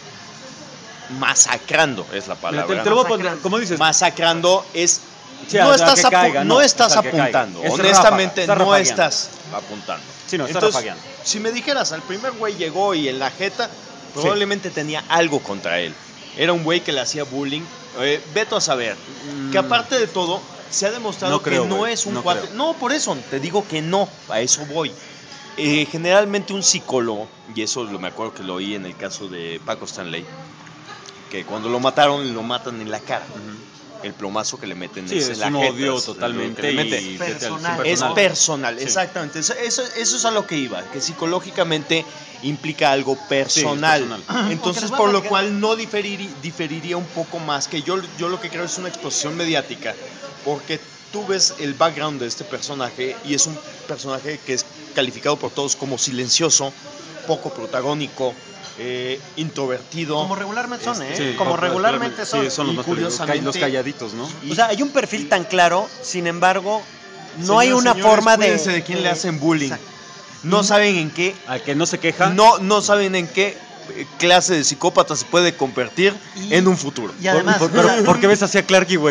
masacrando es la Mira, palabra. te lo voy a poner, como dices, Masacrando es... Sí, no, o sea, estás que caiga, no estás o sea, que apuntando. caiga. Es Honestamente, ráfaga, no está rafagueando. estás apuntando. Sí, no, está Entonces, rafagueando. si me dijeras, al primer güey llegó y en la jeta, probablemente tenía algo contra él. Era un güey que le hacía bullying. Veto a saber. Que aparte de todo, se ha demostrado No creo, que no güey, es un no cuate. creo. No, por eso, te digo que no. A eso voy. Generalmente un psicólogo, y eso me acuerdo que lo oí en el caso de Paco Stanley, que cuando lo mataron, lo matan en la cara. El plomazo que le meten Sí, es en es la un jeta, odio es lo que totalmente le meten. y Personal. Es personal, Sí. exactamente. Eso es a lo que iba, que psicológicamente implica algo personal. Sí, es personal. Entonces, Porque les voy a por lo platicar. cual no diferiría un poco más, que yo lo que creo es una exposición mediática, porque tú ves el background de este personaje y es un personaje que es calificado por todos como silencioso, poco protagónico, introvertido. Como regularmente son, ¿eh? Sí, Como regularmente son. Sí, son los Y más curiosamente- los calladitos, ¿no? Y- O sea, hay un perfil tan claro, sin embargo, no Señor, hay una señores, forma cuídense de quién le hacen bullying. Exacto. No saben en qué, Al que no se queja. no saben en qué clase de psicópata se puede convertir Y- en un futuro. Y además, ¿Por qué ves así a Clarky, güey?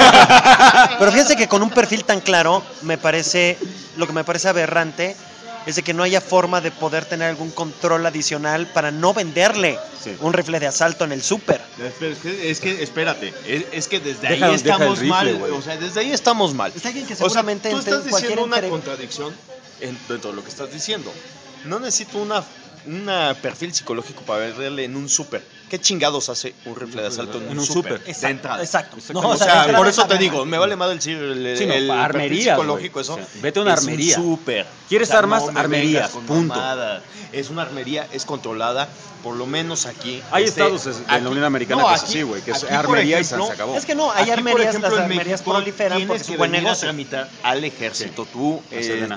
pero fíjense que con un perfil tan claro, lo que me parece aberrante es de que no haya forma de poder tener algún control adicional para no venderle Sí. un rifle de asalto en el súper. Es que espérate, es que desde Deja- ahí deja estamos el rifle, mal, güey. o sea, desde ahí estamos mal. Es alguien que O sea, seguramente tú entre estás cualquier diciendo una entre- contradicción dentro de lo que estás diciendo. No necesito un perfil psicológico para verle en un súper. ¿Qué chingados hace un rifle de asalto en un súper? De entrada. Exacto. Exacto. No, O de sea, entrada por eso está te bien. digo, me vale más el Sí, no, perfil armerías, psicológico, güey. eso. O sea, vete a una es armería. Un súper. ¿Quieres armas? no me Armerías, vengas con punto. mamadas. Es una armería, es controlada, por lo menos aquí. Hay estados de la Unión Americana que es así, güey, que es armería y se acabó. Es que no, hay Aquí, por armerías, ejemplo, las en armerías México proliferan tienes porque es que un buen venir a negocio. tramitar al ejército, tú, Sedena.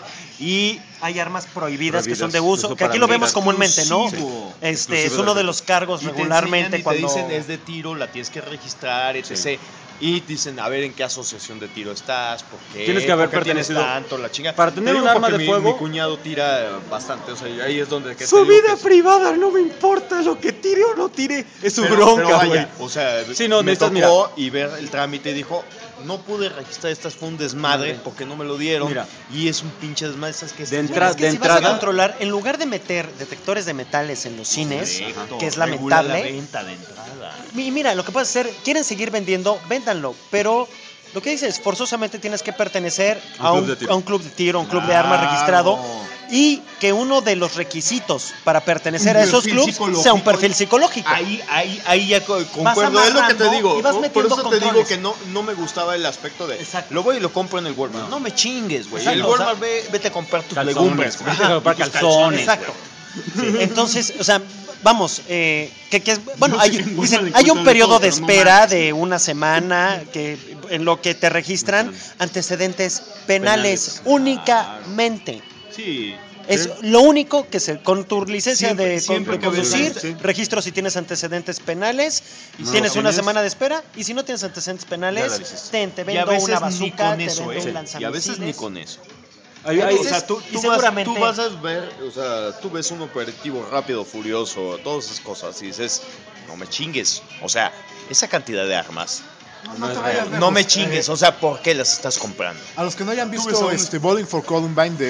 y Hay armas prohibidas que son de Prohibidas, uso, eso que aquí para lo mí. vemos comúnmente, ¿no? Exclusivo. Es Exclusivo uno de de los cargos y te regularmente enseñan y cuando... te dicen es de tiro, la tienes que registrar, etc. y dicen, a ver en qué asociación de tiro estás, por qué, Tienes que haber por qué tienes pertenecido. tanto, la chinga. Para tener Te un digo arma porque de fuego. mi cuñado tira bastante, o sea, ahí es donde que Su te digo vida que privada no me importa lo que tire o no tire. Es su pero bronca, güey. vaya, o sea, Sí, no, me necesitas, tocó y ver el trámite y dijo, no pude registrar, estas fue un desmadre porque no me lo dieron. Mira. Y es un pinche desmadre, ¿sabes qué? De Es entrada- que de si vas a entrada- controlar, en lugar de meter detectores de metales en los cines, Correcto, que es regula la lamentable, venta de entrada. y mira, lo que puedes hacer, quieren seguir vendiendo, véndanlo, pero lo que dices, forzosamente tienes que pertenecer A a un un, club de tiro. a un club de tiro, a un club de armas Claro. registrado, y que uno de los requisitos para pertenecer Un a esos perfil clubs psicológico. sea un perfil psicológico. Ahí ya concuerdo, es lo que te amarrando digo. y vas Por metiendo eso te digo controles. que no me gustaba el aspecto de Exacto. lo voy y lo compro en el Walmart. No me chingues, güey. Exacto, El o sea, Walmart vete a comprar tus Calzones, legumbres, güey. vete a comprar Y tus calzones, Exacto. güey. Entonces, o sea, vamos, bueno, No sé hay, qué en dicen, Walmart hay un encuentran periodo de de todo, pero no espera mames. de una semana que en lo que te registran antecedentes penales únicamente. Sí. Es lo único que con tu licencia Siempre- de siempre que conducir, ves- sí. registro si tienes antecedentes penales, No tienes los una tienes. semana de espera, y si no tienes antecedentes penales, Ya la hiciste. te Y a vendo veces una ni bazooka, con te eso, vendo un y a lanzamisiles. veces ni con eso. Hay- A hay- veces- O sea, y seguramente- tú vas a ver, o sea, tú ves un operativo rápido, furioso, todas esas cosas y dices, no me chingues. O sea, esa cantidad de armas, No te es vayas real. lejos. no me chingues. O sea, ¿por qué las estás comprando? A los que no hayan ves visto a un- Bowling for Columbine de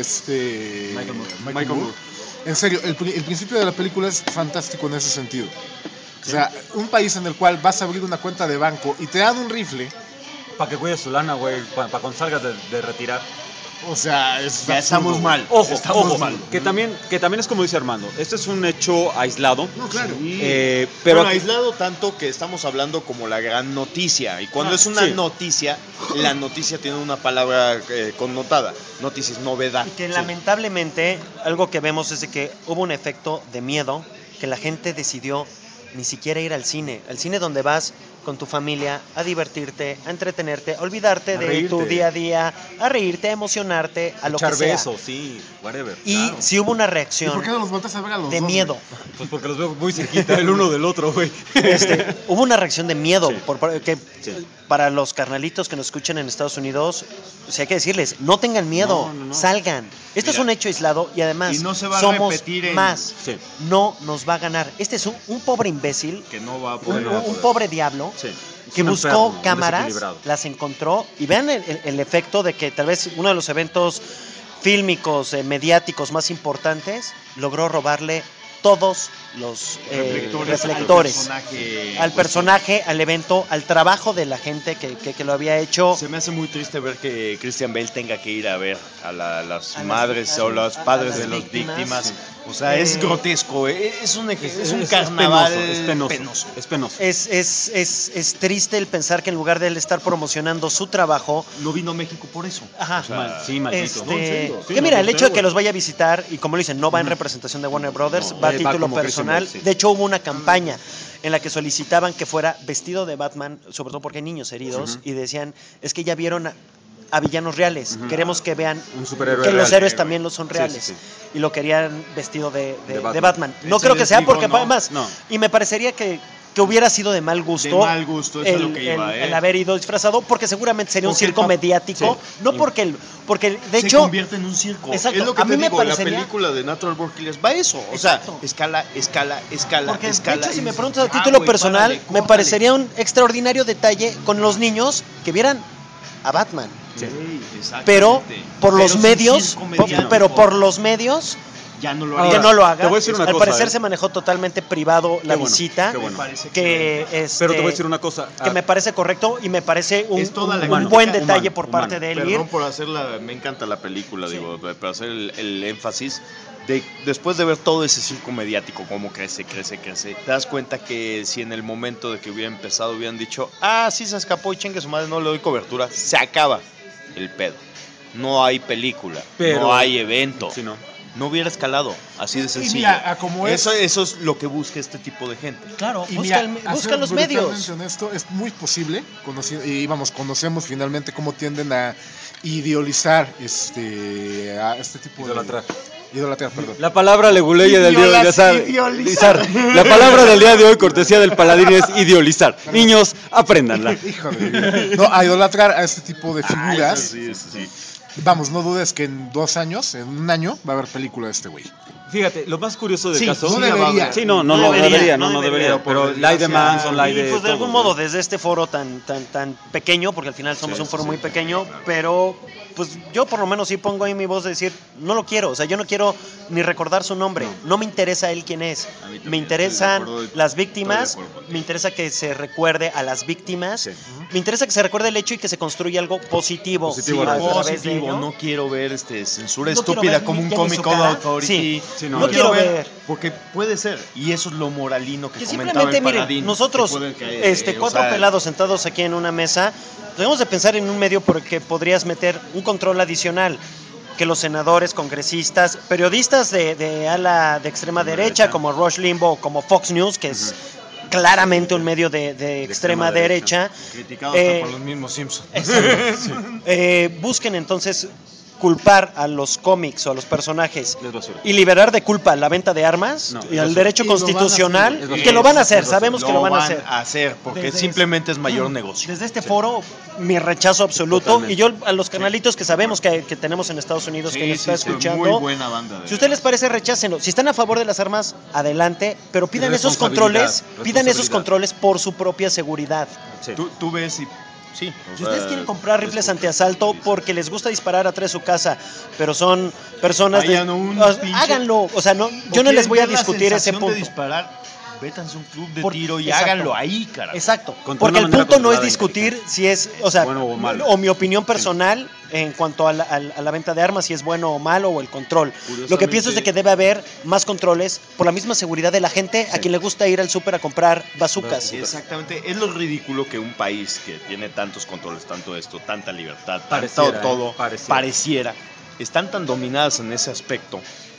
Michael Moore. En serio, el principio de la película es fantástico en ese sentido. O sea, un país en el cual vas a abrir una cuenta de banco y te dan un rifle, Para que cuides su lana, güey, para cuando salgas de retirar. o sea, es Ya absurdo, estamos güey. mal. Ojo, estamos ojo, mal. que también es como dice Armando, este es un hecho aislado, No, claro. pero Pero aquí- aislado tanto que estamos hablando como la gran noticia. Y cuando es una sí. noticia, la noticia tiene una palabra connotada. Noticia es novedad. Y que lamentablemente algo que vemos es de que hubo un efecto de miedo, que la gente decidió ni siquiera ir al cine donde vas con tu familia a divertirte, a entretenerte, a olvidarte A de reírte. tu día a día, a reírte, a emocionarte, a lo echar que sea. besos, sí, whatever. Y claro. si hubo una ¿Y por reacción qué no los volteas a ver a los de dos, miedo, Pues porque los veo muy cerquita el uno del otro, güey. hubo una reacción de miedo, Sí. que Sí. para los carnalitos que nos escuchan en Estados Unidos, o sea, hay que decirles, no tengan miedo, No. salgan. Esto es Mira, un hecho aislado y además y no se va a somos repetir en- más. Sí. No nos va a ganar. Este es un pobre imbécil, Que no va a un, poder. un pobre diablo Sí. que Es un buscó enfermo, un cámaras, desequilibrado. las encontró y vean el efecto de que tal vez uno de los eventos fílmicos, mediáticos más importantes, logró robarle todos los reflectores al personaje, al evento, al trabajo de la gente que lo había hecho. Se me hace muy triste ver que Christian Bale tenga que ir a ver a las A las- madres a- o los a padres las de las víctimas. víctimas. O sea, es Eh, grotesco. Es un Es carnaval penoso. Es penoso. Es triste el pensar que en lugar de él estar promocionando su trabajo, No vino a México por eso. ajá, O sea, Sí, maldito. Este, No, en serio. Sí, que no, mira, no el sé, hecho de que güey. los vaya a visitar, y como lo dicen, no va en representación de Warner Brothers, No, va a va título como Christian personal. Bale, sí. De hecho, hubo una campaña en la que solicitaban que fuera vestido de Batman, sobre todo porque hay niños heridos, y decían, es que ya vieron a villanos reales, queremos que vean Un superhéroe que los real. héroes también lo son Sí, reales. sí, sí. Y lo querían vestido de Batman. Batman. No Ese creo que les sea digo, porque no, además, no. y me parecería que hubiera sido de mal gusto, De mal gusto, eso es lo que iba, el haber ido disfrazado, porque seguramente sería un Porque el circo pap- mediático, sí. no porque porque de se hecho convierte en un circo. Exacto. Es lo que A te mí me digo, parecería- la película de Natural Born Killers va a eso. O sea, Exacto. escala, porque escala. de hecho, si y me dices, preguntas a "Ah, título güey, personal, párale, me córtale". parecería un extraordinario detalle con los niños que vieran a Batman. Sí. Exactamente. Pero por los sin medios, circo mediático. pero por los medios ya no lo Ahora, que haría. no lo haga. te voy a decir una Al cosa, parecer se manejó totalmente privado la Qué bueno, visita, qué bueno. Me parece que Pero te voy a decir una cosa. que me parece correcto y me parece un, Es toda la un humano, buen humano, detalle por humano. parte de él ir. Perdón por hacerla, me encanta la película, digo, para hacer el énfasis. Después de ver todo ese circo mediático, cómo crece, te das cuenta que si en el momento de que hubiera empezado hubieran dicho, sí se escapó y chingue su madre, no le doy cobertura, se acaba el pedo. No hay película, Pero- no hay evento. Sí, no. No hubiera escalado, así de sencillo. mira, a como es- eso es lo que busca este tipo de gente. Claro, Y busca, mira, a busca ser los brutalmente medios. honesto, es muy posible, conocemos finalmente cómo tienden a idealizar a este tipo Idolatrar. Idolatrar, perdón. La palabra leguleya del día de hoy, Ideolizar. La palabra del día de hoy, cortesía del paladín, es ideolizar. Niños, apréndanla. Hijo de mi vida. No, a idolatrar a este tipo de figuras. Sí. Vamos, no dudes que en 2 años, en 1 año, va a haber película de este güey. Fíjate, lo más curioso del Sí, caso... no debería. Sí, no debería. Pero Light de Manson, Light Y de... pues de algún todo, modo, desde este foro tan pequeño, porque al final somos un foro muy pequeño, pero pues yo por lo menos sí pongo ahí mi voz de decir, no lo quiero, o sea, yo no quiero ni recordar su nombre, no me interesa él quién es, me interesan las víctimas, me interesa que se recuerde a las víctimas, me interesa que se recuerde el hecho y que se construya algo positivo. Positivo, a través de Positivo, ello. no quiero ver censura No quiero estúpida ver como un Miyagi Comic Code Sokara. Authority. Sí, no, no quiero ver. Porque puede ser, y eso es lo moralino que Que comentaba simplemente, el miren, Paladín, nosotros, que pueden caer, cuatro o sea, pelados sentados aquí en una mesa, debemos de pensar en un medio porque podrías meter un control adicional, que los senadores, congresistas, periodistas de ala de extrema derecha, como Rush Limbaugh, como Fox News, que es claramente un medio de extrema derecha, criticados hasta por los mismos Simpsons. busquen entonces culpar a los cómics o a los personajes Es basura. y liberar de culpa la venta de armas No, y es al basura. derecho Y lo van a constitucional, hacer. que lo van a hacer, Es basura. sabemos que lo van a hacer. Porque Desde simplemente es mayor negocio. Desde este foro, mi rechazo absoluto. Totalmente. Y yo a los canalitos que sabemos que tenemos en Estados Unidos que nos está escuchando, muy buena banda. si a ustedes les parece, rechácenlo. Si están a favor de las armas, adelante, pero pidan esos Responsabilidad. controles por su propia seguridad. Sí. Tú ves y... Sí. Si ustedes quieren comprar rifles antiasalto porque les gusta disparar atrás de su casa, pero son personas Vayan a un pinche- háganlo, o sea, no, yo no les voy a discutir ese punto. De disparar, vétanse a un club de Por- tiro y exacto. háganlo ahí, carajo. Exacto, Con porque una el manera punto no es controlada, discutir si es, o sea, bueno o malo. o mi opinión personal en cuanto a la venta de armas, si es bueno o malo, o el control. Lo que pienso es de que debe haber más controles por la misma seguridad de la gente a quien le gusta ir al súper a comprar bazucas. Exactamente, es lo ridículo que un país que tiene tantos controles, tanto esto, tanta libertad, Pareciera, todo, pareciera, están tan dominadas en ese aspecto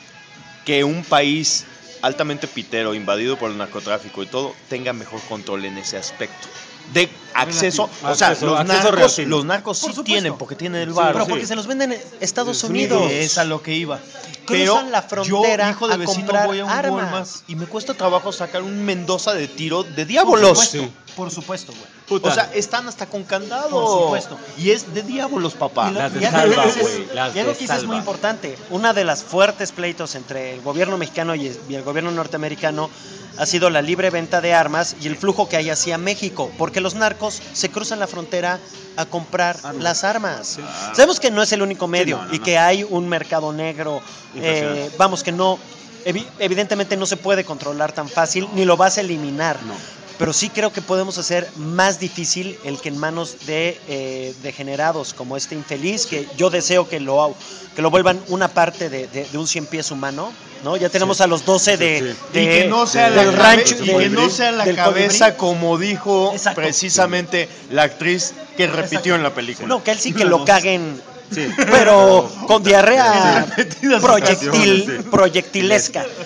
que un país altamente pitero, invadido por el narcotráfico y todo, tenga mejor control en ese aspecto. De acceso, o sea, Acceso los narcos Por sí supuesto. tienen, porque tienen el Pero barro. porque se los venden en Estados Unidos. Es a lo que iba. Cruzan la frontera yo, hijo de a vecino, comprar voy a un armas. Walmart y me cuesta trabajo sacar un Mendoza de tiro de diablos. Por supuesto, güey. Puta. O sea, están hasta con candado. Por supuesto. Y es de diablos, papá. Las de Y algo salva, que dices- güey, las y algo de que dices es salva. muy importante. Una de las fuertes pleitos entre el gobierno mexicano y el gobierno norteamericano ha sido la libre venta de armas y el flujo que hay hacia México, porque los narcos se cruzan la frontera a comprar las armas. Sabemos que no es el único medio no, y no. que hay un mercado negro, Impresionante. vamos, que no, evidentemente no se puede controlar tan fácil, ni lo vas a eliminar. No. Pero sí creo que podemos hacer más difícil el que en manos de degenerados como este infeliz, que yo deseo que lo vuelvan una parte de un 100 pies humano, ¿no? Ya tenemos a los 12 de Y que no sea la del cabe- rancho, y que no sea la del cabeza colibrí. como dijo Exacto. precisamente la actriz que repitió en la película. No, que él sí que lo caguen, pero con diarrea Repetidas proyectilesca.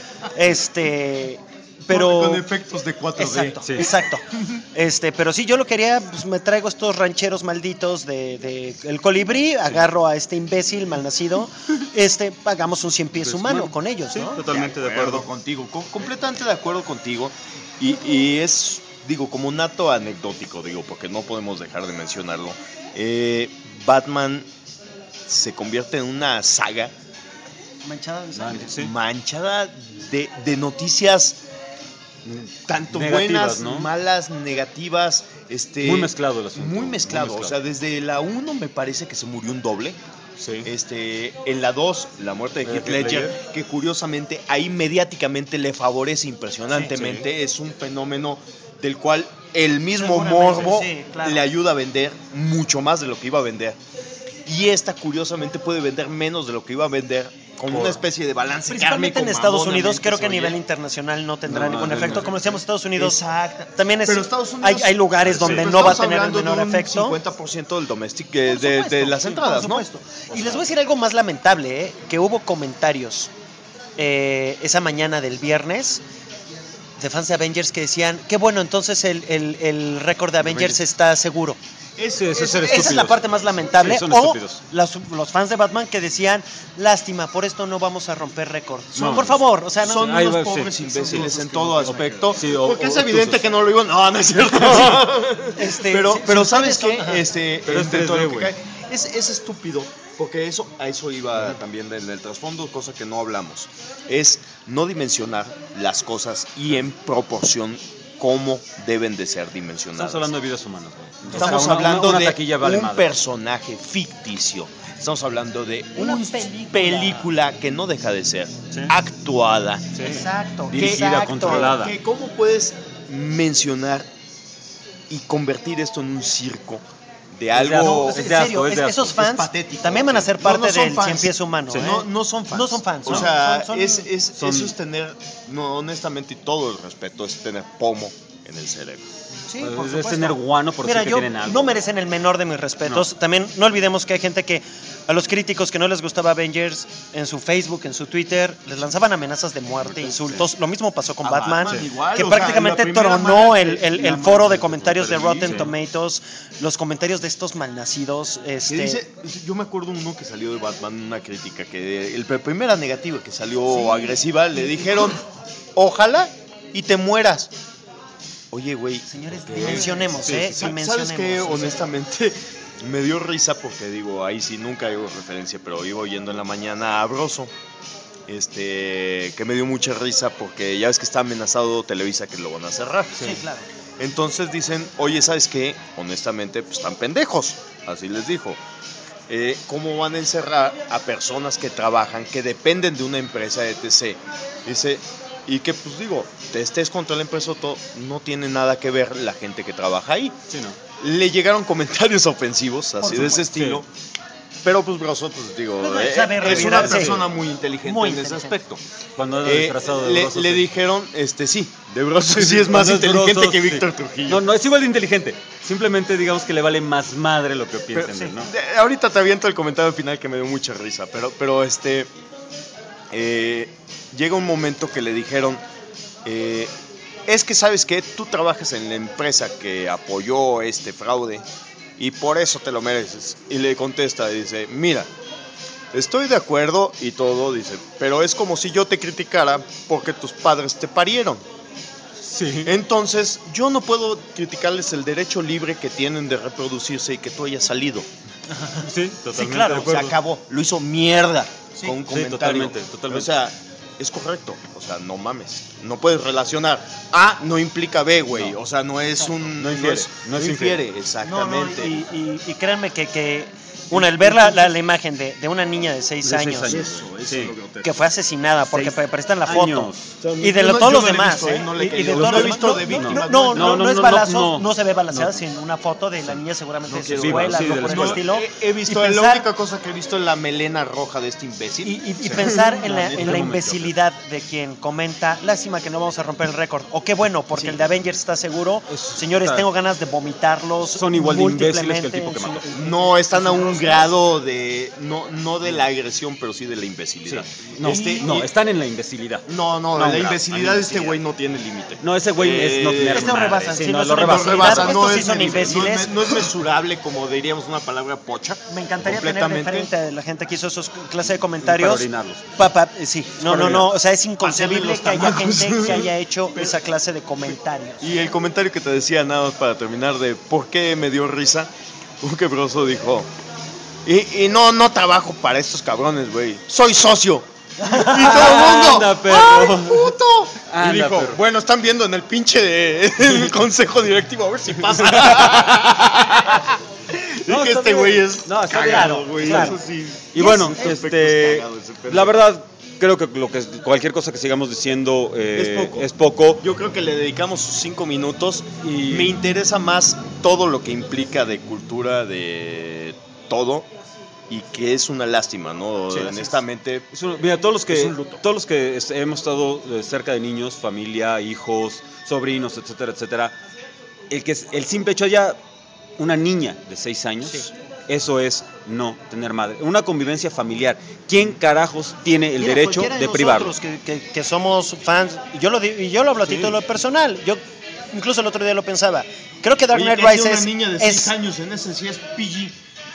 Pero con efectos de 4D. exacto, Sí. exacto. Pero sí, yo lo quería, pues me traigo estos rancheros malditos de el colibrí, agarro a este imbécil malnacido, hagamos un 100 pies humano con ellos, Sí, ¿no? totalmente de acuerdo. contigo, completamente de acuerdo contigo. Y es, digo, como un dato anecdótico, digo, porque no podemos dejar de mencionarlo. Batman se convierte en una saga Manchada de sangre. Sí. manchada de noticias tanto Negativas, buenas, ¿no? malas, negativas, Muy mezclado el asunto. muy mezclado. O sea, desde la 1 me parece que se murió un doble. Sí. En la 2, la muerte de Heath Ledger, que curiosamente ahí mediáticamente le favorece impresionantemente. Es un fenómeno del cual el mismo Seguramente, morbo sí, claro. le ayuda a vender mucho más de lo que iba a vender. Y esta curiosamente puede vender menos de lo que iba a vender, con una especie de balance Principalmente kármico en Estados mamonamente Unidos, creo que a se oye. nivel internacional no tendrá No, ningún no, efecto. no. Como decíamos, Estados Unidos Exacto. también Pero Estados Unidos, hay lugares sí, donde pero no va a estamos tener el hablando menor de un efecto. 50% del domestic, Por de supuesto, las sí, entradas, por ¿no? supuesto. Y les voy a decir algo más lamentable, que hubo comentarios esa mañana del viernes de fans de Avengers que decían, qué bueno, entonces el récord de Avengers está seguro. Eso es ser Esa es estúpidos. la parte más lamentable. Sí, son o estúpidos. los fans de Batman que decían, lástima, por esto no vamos a romper récord. No, por favor, o sea, no. Son Ahí unos va, pobres sí. imbéciles Son en todo aspecto. Sí, porque es evidente obtusos. que no lo digo. No, no es cierto. pero si ¿sabes ustedes qué? son- Pero es dentro de 3D, lo que güey. cae, es estúpido. Porque a eso iba también en el trasfondo, cosa que no hablamos. Es no dimensionar las cosas y en proporción cómo deben de ser dimensionadas. Estamos hablando de vidas humanas, güey. Estamos O sea, hablando una de taquilla vale un madre. personaje ficticio. Estamos hablando de Una una película. película que no deja de ser Sí. actuada. Sí. Exacto. Dirigida, exacto. controlada. Que ¿Cómo puedes mencionar y convertir esto en un circo de algo? Es En de asco, serio, es de asco. esos fans Es patético. también van a ser parte No son del fans. cien pies humano. No son fans. No son fans. O no. sea, Son- eso es tener, honestamente, y todo el respeto, es tener pomo en el cerebro. Sí, Es por supuesto. tener guano por Mira, decir que tienen algo. no merecen el menor de mis respetos. También no olvidemos que hay gente que a los críticos que no les gustaba Avengers en su Facebook, en su Twitter, les lanzaban amenazas de muerte, insultos. Lo mismo pasó con A Batman, Batman igual, que o sea, prácticamente la primera tronó mala el, que- el- la el foro mala de que comentarios de sí, Rotten sí. Tomatoes, los comentarios de estos malnacidos. Que dice, yo me acuerdo uno que salió de Batman, una crítica, que la primera negativa que salió agresiva, le dijeron, ojalá y te mueras. Oye, güey. Señores, ¿qué? dimensionemos, ¿Sabes dimensionemos. qué? Honestamente, me dio risa porque digo, ahí sí nunca hago referencia, pero iba oyendo en la mañana a Broso. Que me dio mucha risa porque ya ves que está amenazado Televisa que lo van a cerrar. Sí, claro. Entonces dicen, oye, ¿sabes qué? Honestamente, pues están pendejos, así les dijo. ¿Cómo van a encerrar a personas que trabajan, que dependen de una empresa, etc.? Dice, y que pues digo, te estés contra la empresa, no tiene nada que ver la gente que trabaja ahí. Sí, no. Le llegaron comentarios ofensivos, así de ese supuesto. estilo. Pero pues Broso, pues digo, No, sabe es revirar, una sí. persona muy inteligente Muy en ese inteligente. aspecto. Cuando anda disfrazado de Broso, le sí. dijeron, sí, de Broso sí es más Cuando inteligente Broso, que sí. Víctor Trujillo. No, no, es igual de inteligente. Simplemente digamos que le vale más madre lo que piensen de él, ¿no? Ahorita te aviento el comentario final que me dio mucha risa, pero llega un momento que le dijeron, es que sabes que tú trabajas en la empresa que apoyó este fraude y por eso te lo mereces. Y le contesta, dice, mira, estoy de acuerdo y todo, dice, pero es como si yo te criticara porque tus padres te parieron. Sí. Entonces, yo no puedo criticarles el derecho libre que tienen de reproducirse y que tú hayas salido. Sí, totalmente claro, de Se acuerdo. acabó, lo hizo mierda Sí. con un Sí, comentario. totalmente, totalmente. O sea, es correcto, o sea, no mames. No puedes relacionar A no implica B, güey. No. O sea, no es un No infiere, no no infiere, No, no, exactamente. y créanme que el ver la imagen de una niña de 6 De 6 años, años. Sí. que fue asesinada porque 6 prestan la foto. años. Y de Yo no- todos yo los no le he demás, visto, ¿eh? no le he Y de querido. todos Los he los visto demás. de víctimas, No, no, no es no, balazo, no. no se ve balaseada, No. sino una foto de la niña seguramente de su quiero escuela, sí, algo de la por el escuela. estilo. He visto, Y la pensar- única cosa que he visto es la melena roja de este imbécil. Y pensar en la momento. imbecilidad de quien comenta, lástima que no vamos a romper el récord. O qué bueno, porque el de Avengers está seguro. Señores, está- tengo ganas de vomitarlos. Son igual de imbéciles que el tipo que múltiplemente mató. en su- No están a un grado de, no de la agresión, pero sí de la imbecilidad. No, no, están en la imbecilidad. No, No, la grave, imbecilidad hay de este imbecilidad. güey no tiene límite. No, ese güey es no tener Este lo madre. rebasan, Sí, sí, no, no es lo una rebasan. imbecilidad. no Estos sí es son medible, imbéciles. no es mesurable, como diríamos una palabra pocha. Me encantaría tener Completamente. de frente a la gente que hizo esos clase de comentarios. Para orinarlos. Sí, Para no, orinar. o sea, es Hacerle inconcebible los que haya tamacos. gente que haya hecho esa clase de comentarios. Y el comentario que te decía, nada más para terminar, de por qué me dio risa, un quebroso dijo, y no trabajo para estos cabrones, güey, soy socio. Y todo el mundo, Anda, perro. ¡ay, puto! Anda, y dijo, perro. bueno, están viendo en el pinche el consejo directivo, a ver si pasa. No, Y que está este bien. güey es No, está cagado, bien, güey, claro. eso sí. Y bueno, Ese aspecto es cagado, ese pendejo. la verdad, creo que cualquier cosa que sigamos diciendo es poco. Yo creo que le dedicamos sus 5 minutos y me interesa más todo lo que implica de cultura, de todo, y que es una lástima, ¿no? Sí, así Honestamente, Mira, todos los Es un luto. que hemos estado cerca de niños, familia, hijos, sobrinos, etcétera, etcétera, el simple hecho haya una niña de 6 años, Eso es no tener madre. Una convivencia familiar. ¿Quién carajos tiene el derecho de privarlo? Nosotros que somos fans, y yo lo hablo a título personal. Yo incluso el otro día lo pensaba. Creo que Dark Knight Rises una niña de 6 años en ese sí es PG.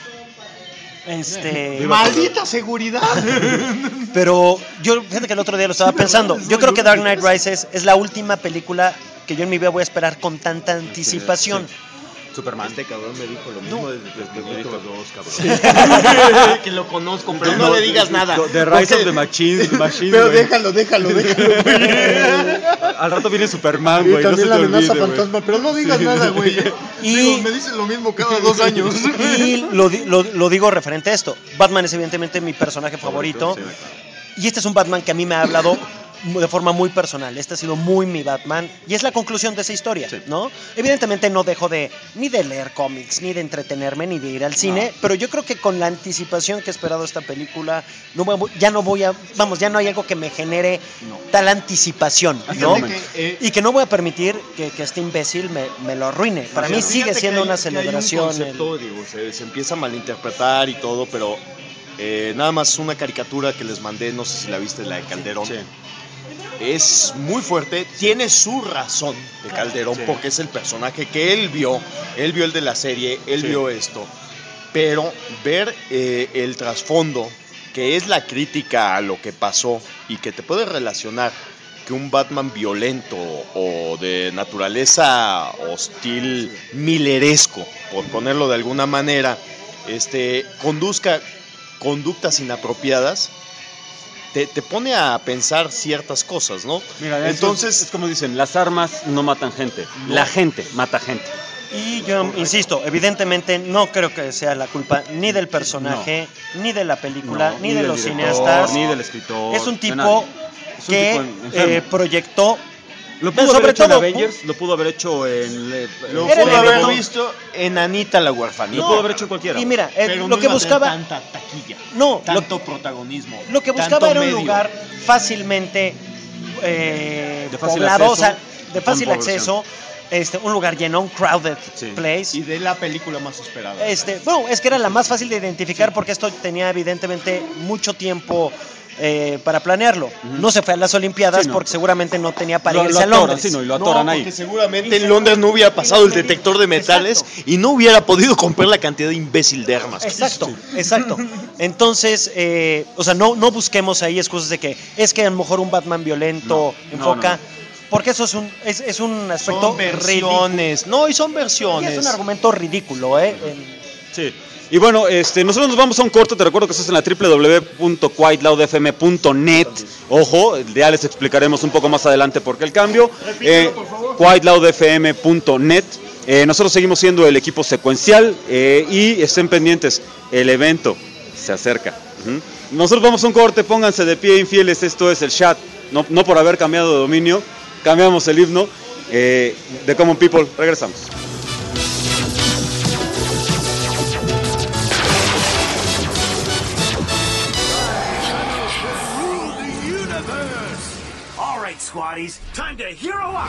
Maldita seguridad. Pero yo, fíjate que el otro día lo estaba pensando. Yo creo que Dark Knight Rises es la última película que yo en mi vida voy a esperar con tanta anticipación. Superman. Este cabrón me dijo lo mismo desde Terminator 2, cabrón. Que lo conozco, pero no le digas nada. The Rise of the Machine. Pero déjalo. Al rato viene Superman, Y güey. también No la se te amenaza olvide, fantasma, güey. pero no digas nada, güey. Y me dicen lo mismo cada 2 años. Y lo digo referente a esto. Batman es evidentemente mi personaje favorito. Y este es un Batman que a mí me ha hablado de forma muy personal. Este ha sido muy mi Batman. Y es la conclusión de esa historia, ¿no? Evidentemente no dejo ni de leer cómics, ni de entretenerme, ni de ir al cine. Pero yo creo que con la anticipación que he esperado esta película, ya no hay algo que me genere tal anticipación, ¿no? Y que no voy a permitir que este imbécil me lo arruine. Para mí sigue siendo una celebración. Se empieza a malinterpretar y todo, pero nada más una caricatura que les mandé, no sé si la viste, la de Calderón. Sí. Es muy fuerte, tiene su razón de Calderón, porque es el personaje que él vio el de la serie, vio esto, pero ver el trasfondo, que es la crítica a lo que pasó y que te puede relacionar que un Batman violento o de naturaleza hostil, milleresco, por ponerlo de alguna manera, conduzca conductas inapropiadas, te pone a pensar ciertas cosas, ¿no? Mira, entonces es como dicen, las armas no matan gente, la gente mata gente. Y yo insisto, evidentemente no creo que sea la culpa ni del personaje, ni de la película, ni de los cineastas, ni del escritor. Es un tipo que proyectó. Lo pudo haber hecho en Avengers, lo pudo haber hecho en... Lo pudo haber visto en Anita la huerfanita. Lo pudo haber hecho cualquiera. Y mira, pero lo que buscaba... Tanta taquilla, tanto protagonismo. Lo que buscaba era un lugar fácilmente poblado, de fácil acceso. Un lugar lleno, un crowded place. Y de la película más esperada. Bueno, es que era la más fácil de identificar porque esto tenía evidentemente mucho tiempo para planearlo. No se fue a las Olimpiadas porque seguramente no tenía para irse a Londres. Y lo atoran ahí. Porque seguramente en Londres no hubiera pasado el detector de metales y no hubiera podido comprar la cantidad de imbécil de armas. Exacto. Entonces, no busquemos ahí excusas de que es que a lo mejor un Batman violento enfoca... Porque eso es un aspecto versiones. No, y son versiones. Y es un argumento ridículo, Sí. Y bueno, nosotros nos vamos a un corto. Te recuerdo que estás en la www.quietloudfm.net. Ojo, ya les explicaremos un poco más adelante por qué el cambio. quietloudfm.net. Nosotros seguimos siendo el equipo secuencial y estén pendientes. El evento se acerca. Nosotros vamos a un corte. Pónganse de pie, infieles. Esto es el chat. No por haber cambiado de dominio. Cambiamos el himno de Common People. Regresamos. All right, squaddies, time to hero up.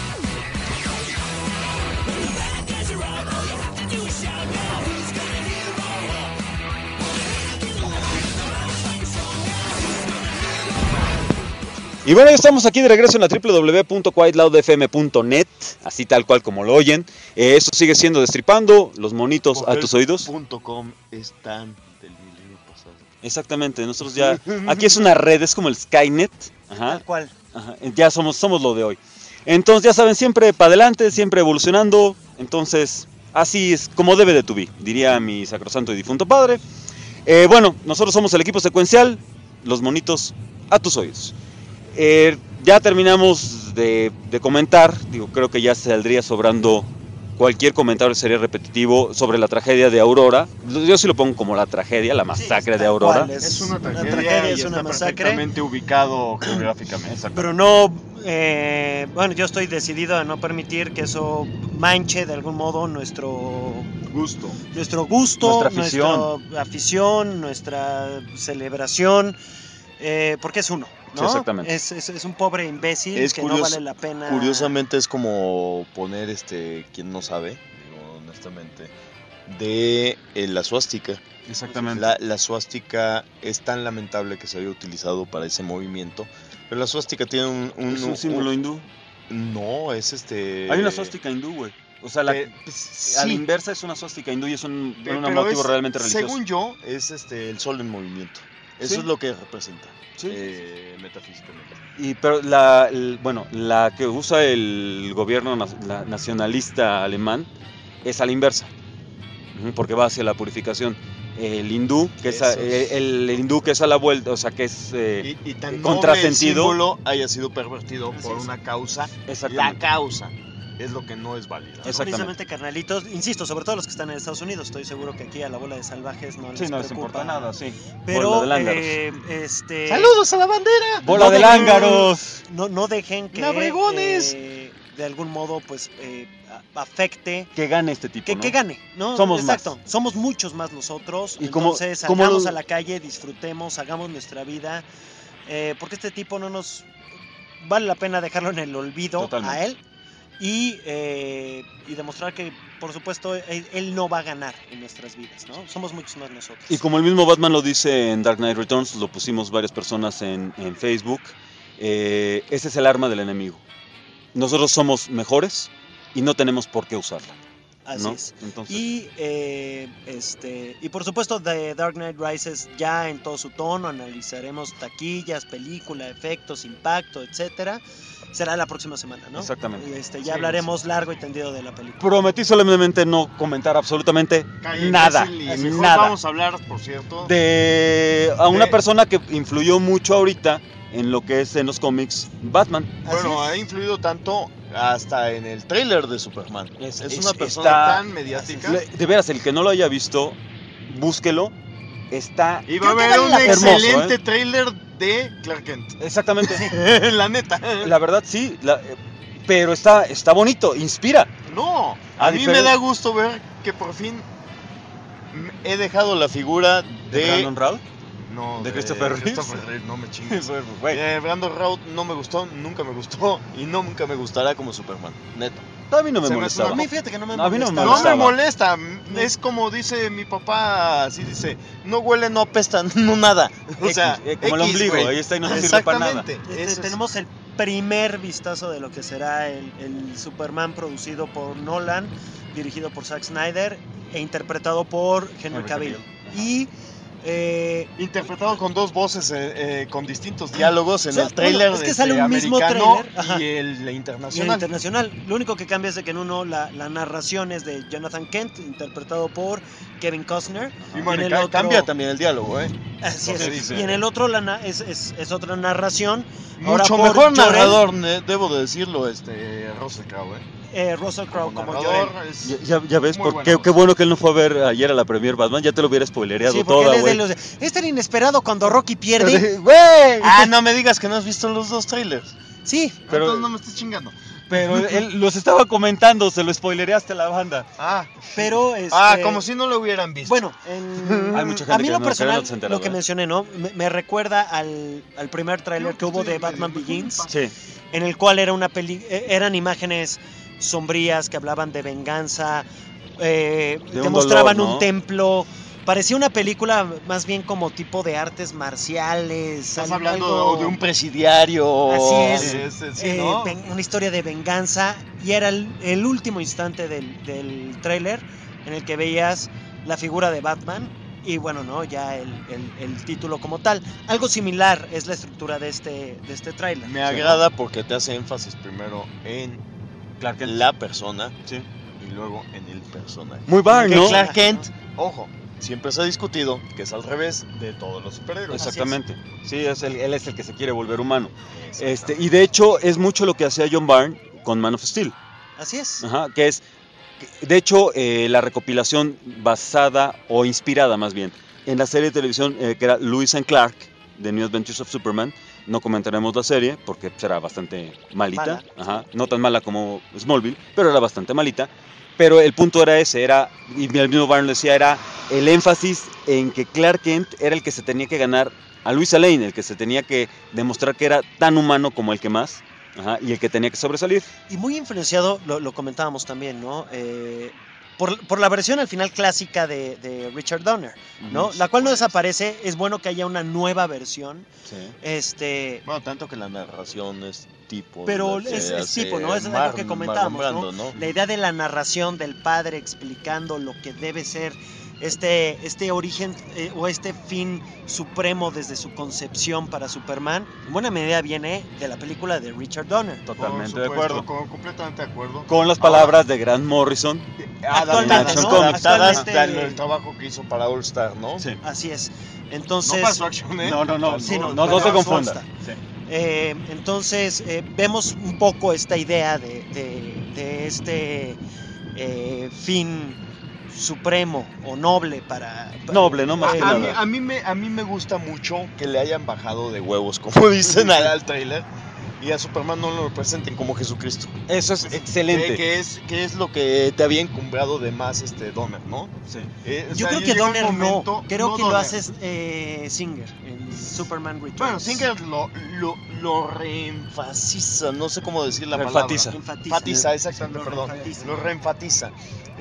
Y bueno, ya estamos aquí de regreso en la www.quietloudfm.net, así tal cual como lo oyen. Eso sigue siendo Destripando, los monitos a tus oídos. .com es tan del milenio pasado. Exactamente, nosotros ya... Aquí es una red, es como el Skynet. Ajá. Tal cual. Ajá, ya somos lo de hoy. Entonces, ya saben, siempre para adelante, siempre evolucionando. Entonces, así es como debe de tu vida, diría mi sacrosanto y difunto padre. Bueno, nosotros somos el equipo secuencial, los monitos a tus oídos. Ya terminamos de comentar, creo que ya saldría sobrando cualquier comentario, sería repetitivo sobre la tragedia de Aurora. Yo sí lo pongo como la tragedia, la masacre de Aurora. Es una tragedia, es una masacre. Perfectamente ubicado geográficamente. Pero no, bueno, yo estoy decidido a no permitir que eso manche de algún modo nuestro gusto, nuestra afición, nuestra celebración, porque es uno. ¿No? Sí, exactamente. Es un pobre imbécil que no vale la pena. Curiosamente es como poner quien no sabe, honestamente, de la suástica. Exactamente. La suástica es tan lamentable que se había utilizado para ese movimiento, pero la suástica tiene ¿Es un símbolo hindú? No, es Hay una suástica hindú, güey. O sea, a sí, la inversa es una suástica hindú y es un pero motivo es, realmente religioso. según yo, es el sol en movimiento. Eso Sí. es lo que representa, Sí. metafísicamente. Pero la que usa el gobierno nacionalista alemán es a la inversa, porque va hacia la purificación. El hindú, que es el hindú que es a la vuelta, o sea, que es Y tan contrasentido. noble el símbolo haya sido pervertido por es. una causa. La Exactamente. causa es lo que no es válido. Exactamente. Precisamente, carnalitos, insisto, sobre todo los que están en Estados Unidos, estoy seguro que aquí a la bola de salvajes no les Sí, no les preocupa importa nada, sí. Pero, Bola de lángaros. ¡Saludos a la bandera! ¡Bola no de dejen- lángaros! No dejen que ¡Labregones! de algún modo pues afecte Que gane este tipo, ¿no? que gane, ¿no? Somos Exacto, más. somos muchos más nosotros. Y como- Entonces como salgamos lo- a la calle, disfrutemos, hagamos nuestra vida, porque este tipo no nos vale la pena dejarlo en el olvido Totalmente. a él y demostrar que por supuesto él no va a ganar en nuestras vidas, ¿no? Somos muchos más nosotros. Y como el mismo Batman lo dice en Dark Knight Returns, lo pusimos varias personas en Facebook, ese es el arma del enemigo. Nosotros somos mejores y no tenemos por qué usarla. Así ¿no? es. Entonces, Y por supuesto The Dark Knight Rises ya en todo su tono, analizaremos taquillas, película, efectos, impacto, etcétera. Será la próxima semana, ¿no? Exactamente. Ya hablaremos largo y tendido de la película. prometí solemnemente no comentar absolutamente Calle nada. imbécil, y mejor Nada. vamos a hablar, por cierto. A una de- persona que influyó mucho ahorita en lo que es en los cómics Batman. Bueno, ha influido tanto hasta en el tráiler de Superman. Es una persona está- tan mediática. De veras, el que no lo haya visto, búsquelo. Está Y va a Creo que haber vale un la pena. excelente Hermoso, tráiler de Clark Kent. exactamente. La neta. La verdad sí, pero está bonito, inspira. No, A a mí me diferen- da gusto ver que por fin he dejado la figura ¿De Brandon Routh? No, ¿De Christopher Reeve? Christopher Reeve, no me chingues. Güey, Brandon Routh no me gustó, nunca me gustó y nunca me gustará como Superman, neta. a mí no me se me molestaba. A mí fíjate que no me No, a mí no me molesta. No me gustaba. molesta, es como dice mi papá, así dice, no huele, no apesta, no nada. O sea, Como el X, ombligo, güey. ahí está y no te sirve para nada. Exactamente. Eso es- Tenemos el primer vistazo de lo que será el Superman producido por Nolan, dirigido por Zack Snyder e interpretado por Henry Cavill. Y interpretado con dos voces con distintos diálogos en O sea, el tráiler bueno, es que sale un mismo americano tráiler, ajá. y el y el internacional. internacional. Lo único que cambia es de que en uno la narración es de Jonathan Kent, interpretado por Kevin Costner. Y Y bueno, en el otro- cambia también el diálogo, Así lo que es. dice. Y en el otro es otra narración. Mucho ahora por mejor Jor-El, narrador, debo de decirlo, Russell Crowe, Russell Crowe como narrador Jor-El. es Ya ves, muy por bueno. qué bueno que él no fue a ver ayer a la premier Batman, ya te lo hubiera spoilereado Sí, porque toda, él es de güey. los de, es tan inesperado cuando Rocky pierde. Güey. Ah, no me digas que no has visto los dos trailers. Sí, Pero- Entonces no me estés chingando. Pero él los estaba comentando, se lo spoilereaste a la banda. pero Como si no lo hubieran visto. bueno, Hay mucha gente a mí que lo no- personal, que no se ha enterado, lo que ¿eh? mencioné, ¿no? Me recuerda al primer tráiler que hubo de Batman Begins, Sí. en el cual era eran imágenes sombrías que hablaban de venganza, un te mostraban dolor, ¿no? un templo. Parecía una película más bien como tipo de artes marciales. Estás algo- hablando de un presidiario. Así es. Sí, ¿no? Una historia de venganza, y era el último instante del tráiler en el que veías la figura de Batman y bueno, no, ya el título como tal. Algo similar es la estructura de este tráiler. Me agrada porque te hace énfasis primero en Clark Kent. la persona Sí. y luego en el personaje. Muy Barn, Que ¿no? Clark Kent, ojo, siempre se ha discutido que es al revés de todos los superhéroes. Exactamente. Sí, él es el que se quiere volver humano. Y de hecho es mucho lo que hacía John Byrne con Man of Steel. Así es. Ajá, que es, de hecho, la recopilación basada o inspirada más bien en la serie de televisión que era Lewis and Clark, The New Adventures of Superman. No comentaremos la serie porque será bastante malita, Mala. ajá, no tan mala como Smallville, pero era bastante malita. Pero el punto era ese, y el mismo Byrne decía, era el énfasis en que Clark Kent era el que se tenía que ganar a Luisa Lane, el que se tenía que demostrar que era tan humano como el que más, ajá, y el que tenía que sobresalir. Y muy influenciado, lo comentábamos también, ¿no? por la versión al final clásica de Richard Donner, ¿no? La cual no desaparece, es bueno que haya una nueva versión. Sí. Bueno, tanto que la narración es tipo. Pero es tipo, ¿no? Es algo que comentábamos, Brando, ¿no? La idea de la narración del padre explicando lo que debe ser este origen o este fin supremo desde su concepción para Superman, en buena medida viene de la película de Richard Donner. Totalmente de acuerdo. Completamente de acuerdo. Con las palabras de Grant Morrison. Actualmente, Action ¿no? Comics. Actualmente, El trabajo que hizo para All Star, ¿no? Sí. así es. Entonces, No para su acción, ¿eh? No, Sí, no, no se para confunda. All-Star. Entonces vemos un poco esta idea de este fin supremo o noble para Noble, ¿no? Más que nada. A mí me gusta mucho que le hayan bajado de huevos, como dicen al trailer, y a Superman no lo representen como Jesucristo. Eso es excelente. Que es lo que te había encumbrado de más Donner, ¿no? Sí. Yo creo que Donner no, creo que lo hace Singer en Superman Returns. Bueno, Singer lo reemfasiza, no sé cómo decir la Reenfatiza. palabra. Enfatiza, exactamente, perdón. Lo reenfatiza.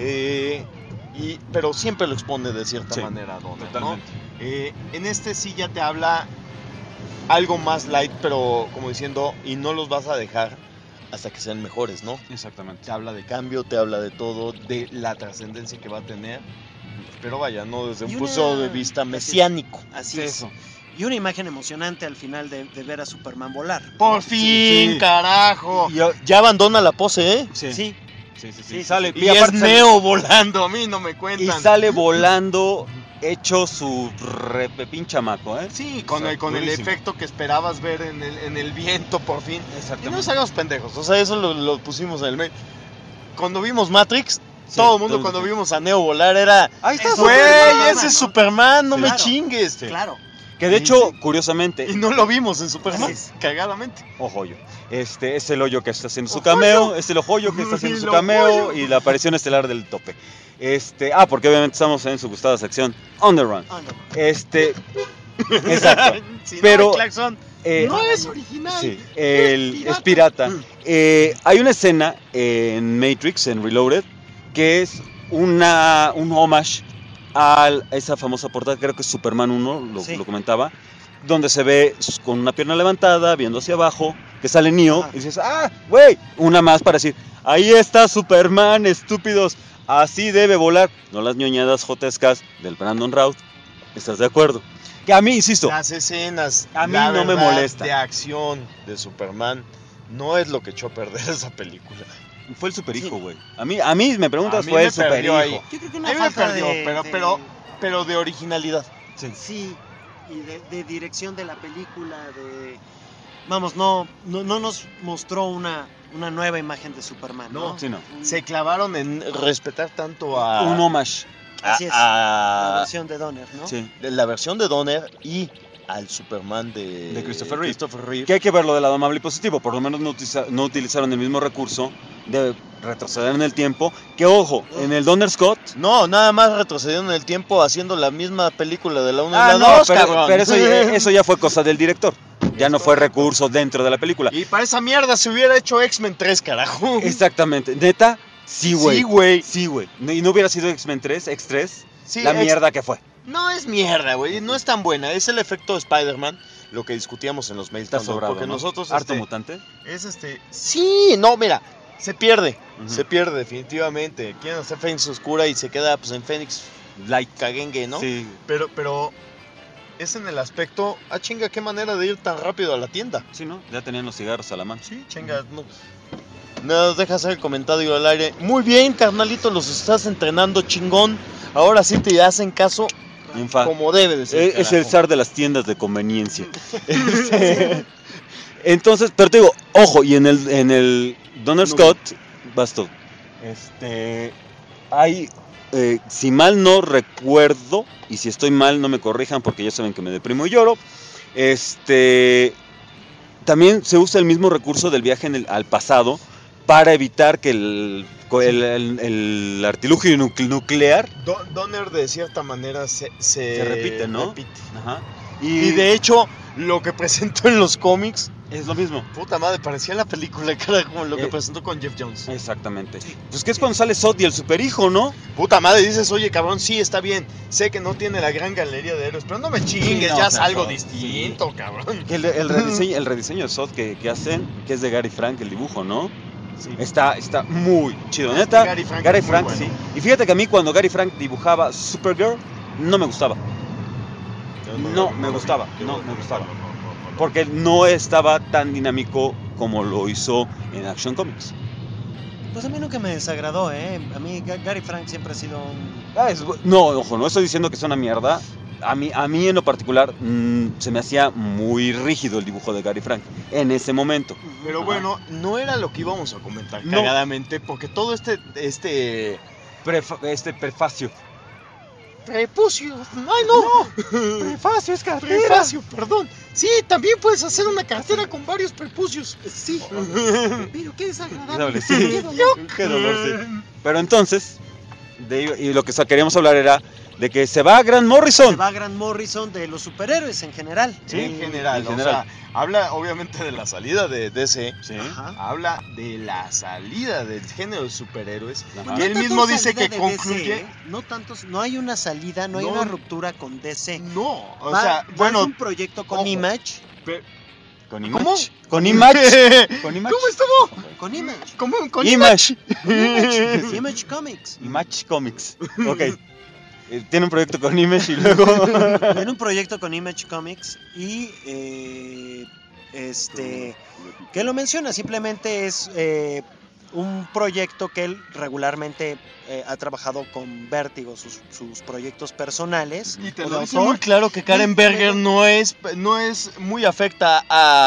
Pero siempre lo expone de cierta manera, Donner, totalmente. ¿no? En este sí ya te habla algo más light, pero como diciendo, y no los vas a dejar hasta que sean mejores, ¿no? Exactamente. Te habla de cambio, te habla de todo, de la trascendencia que va a tener. Pero vaya, no desde un punto de vista mesiánico. Así es. Y una imagen emocionante al final de ver a Superman volar. ¡Por fin, sí. carajo! Ya abandona la pose, ¿eh? Sí. Sí. Sale, Y es Neo volando, a mí no me cuentan. Y sale volando hecho su repepin chamaco, ¿eh? Sí, con el efecto que esperabas ver en el viento, por fin. Exactamente. Y no salgamos pendejos, o sea, eso lo pusimos en el medio. Cuando vimos Matrix, todo el mundo cuando vimos a Neo volar era... Ahí está, ¡Güey, Superman, ese es Superman, no Sí. me Claro. chingues! Claro. Que de hecho, curiosamente, Y no lo vimos en Superman, Así es. cagadamente. Ojoyo. Es el hoyo que está haciendo su cameo, es el ojoyo que está haciendo su El cameo Ojoyo. y la aparición estelar del tope. Porque obviamente estamos en su gustada sección On the Run. Exacto. Si Pero, no, el claxon no es original. Sí, es pirata. Hay una escena en Matrix, en Reloaded, que es un homage a esa famosa portada, creo que es Superman 1, Sí. lo comentaba, donde se ve con una pierna levantada, viendo hacia abajo, que sale Neo, y dices, güey, una más para decir, ahí está Superman, estúpidos, así debe volar. No las ñoñadas jotescas del Brandon Routh, ¿estás de acuerdo? Que a mí, insisto, Las escenas a mí la no me verdad, molesta. de acción de Superman no es lo que echó a perder esa película. fue el superhijo, güey. A mí me preguntas, A mí fue me el perdió ahí. superhijo. Yo creo que A una mí me falta perdió, pero de originalidad. Sí, y de dirección de la película, vamos, no nos mostró una nueva imagen de Superman, ¿no? Sí, no. Se clavaron en respetar tanto a Un homage. Así es, la a versión de Donner, ¿no? Sí. de la versión de Donner y al Superman de Christopher Reeve. Reeve. Que hay que verlo del lado amable y positivo. Por lo menos no utilizaron el mismo recurso de retroceder en el tiempo. Que ojo, en el Donner Scott. No, nada más retrocedieron en el tiempo haciendo la misma película de la 1 y la 2, cabrón. pero eso ya fue cosa del director. Ya no fue recurso dentro de la película. Y para esa mierda se hubiera hecho X-Men 3, carajo. Exactamente. Neta, sí, güey. Sí, güey. Sí, güey. Y no hubiera sido X-Men 3, X3, Sí, la mierda que fue. No es mierda, güey, no es tan buena. Es el efecto de Spider-Man, lo que discutíamos en los mails. Está cuando- sobrado, porque ¿no? nosotros Harto mutante. Sí, no, mira, se pierde. Ujú. Se pierde definitivamente. Quieren hacer Fénix Oscura y se queda pues en Fénix Light. caguengue, ¿no? Sí. Pero es en el aspecto, chinga, qué manera de ir tan rápido a la tienda. Sí, ¿no? Ya tenían los cigarros a la mano. Sí, chinga, no. Nos deja hacer el comentario al aire. Muy bien, carnalito, los estás entrenando chingón. Ahora sí te hacen caso Infa. como debe de ser. Es el carajo. zar de las tiendas de conveniencia. Entonces, pero te digo, ojo, y en el Donner Scott, basto. Hay, si mal no recuerdo, y si estoy mal no me corrijan porque ya saben que me deprimo y lloro. También se usa el mismo recurso del viaje al pasado para evitar que el artilugio nuclear Donner de cierta manera se repite, ¿no? repite. Ajá. Y de hecho, lo que presentó en los cómics Es lo mismo. Puta madre, parecía la película, cara, como lo que presentó con Jeff Jones. Exactamente. Pues que es cuando sale Zod y el superhijo, ¿no? Puta madre, dices, oye, cabrón, sí, está bien. Sé que no tiene la gran galería de héroes, pero no me chingues, Sí, no, ya o es sea, algo no, distinto, cabrón. Que el rediseño de Zod que hacen, que es de Gary Frank, el dibujo, ¿no? Sí. Está muy chido. Neta, Gary Frank Gary es muy Frank, bueno. sí. Y fíjate que a mí cuando Gary Frank dibujaba Supergirl, no me gustaba. No me gustaba. Porque no estaba tan dinámico como lo hizo en Action Comics. Pues a mí nunca me desagradó, ¿eh? A mí Gary Frank siempre ha sido un... No, ojo, no estoy diciendo que sea una mierda. A mí en lo particular se me hacía muy rígido el dibujo de Gary Frank en ese momento. Pero Ajá. bueno, no era lo que íbamos a comentar No. cagadamente, porque todo este Prefacio. prepucio, ay no, Prefacio es prefacio, perdón. Sí, también puedes hacer una cartera con varios prepucios. Sí. Pero qué Sí. desagradable. Qué dolor. Qué dolor, sí. Pero entonces, y lo que queríamos hablar era de que se va Grant Morrison. Se va Grant Morrison de los superhéroes en general. Sí, En general, en o general. sea, habla obviamente de la salida de DC, Sí. Ajá. habla de la salida del género de superhéroes, Ajá. y él No mismo tanto dice salida que de concluye... DC, ¿eh? No hay una salida, no hay No. una ruptura con DC. No, o Va- sea, va bueno... a un proyecto con ojo. Image. Con ¿Cómo? Image. Con Image. Con Image. ¿Cómo estuvo? Con Image. ¿Cómo? ¿Con Image. Image Comics. Image Comics. Ok. Tiene un proyecto con Image y luego. Tiene un proyecto con Image Comics y que lo menciona, simplemente es un proyecto que él regularmente ha trabajado con Vértigo, sus proyectos personales. Y te o lo de dice autor. muy claro que Karen Berger no es muy afecta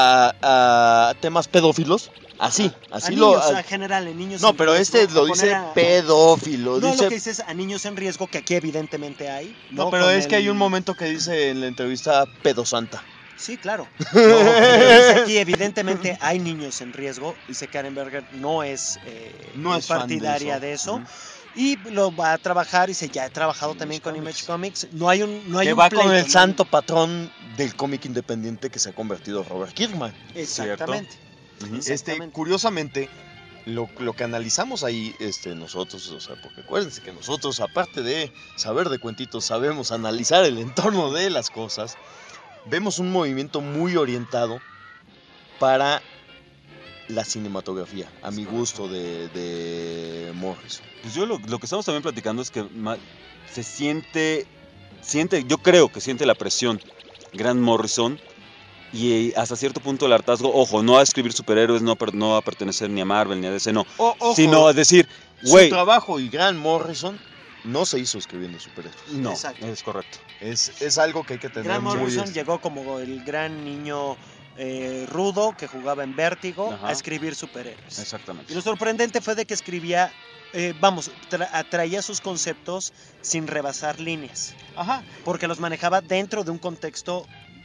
a temas pedófilos. Así A lo... niños, en general, en niños No, en pero riesgo, este lo a dice poner a- pedófilo. No, dice... lo que dice es a niños en riesgo, que aquí evidentemente hay. No, pero Con es que hay el- un momento que dice en la entrevista pedosanta. Sí, claro. No, pero dice aquí evidentemente hay niños en riesgo. Dice Karen Berger no es, No es fan de partidaria eso. de eso. Ujú. Y lo va a trabajar. Dice, ya he trabajado también con Image Comics. No hay un Que un va pleito, con no el hay- santo patrón del cómic independiente que se ha convertido Robert Kirkman. Exactamente. Exactamente. Curiosamente, lo que analizamos ahí nosotros, o sea, porque acuérdense que nosotros, aparte de saber de cuentitos, sabemos analizar el entorno de las cosas, vemos un movimiento muy orientado para la cinematografía, a mi gusto, de Morrison. Pues yo lo que estamos también platicando es que se siente, yo creo que siente la presión Grant Morrison y hasta cierto punto el hartazgo, ojo, no a escribir superhéroes, no va a pertenecer ni a Marvel ni a DC, no, Ojo, sino a decir, su güey, trabajo y Grant Morrison no se hizo escribiendo superhéroes. no, Exacto. es correcto. Es algo que hay que tener Grant muy... Morrison llegó como el gran niño rudo que jugaba en Vértigo Ajá. a escribir superhéroes. Exactamente. Y lo sorprendente fue de que escribía, traía sus conceptos sin rebasar líneas, Ajá. porque los manejaba dentro de un contexto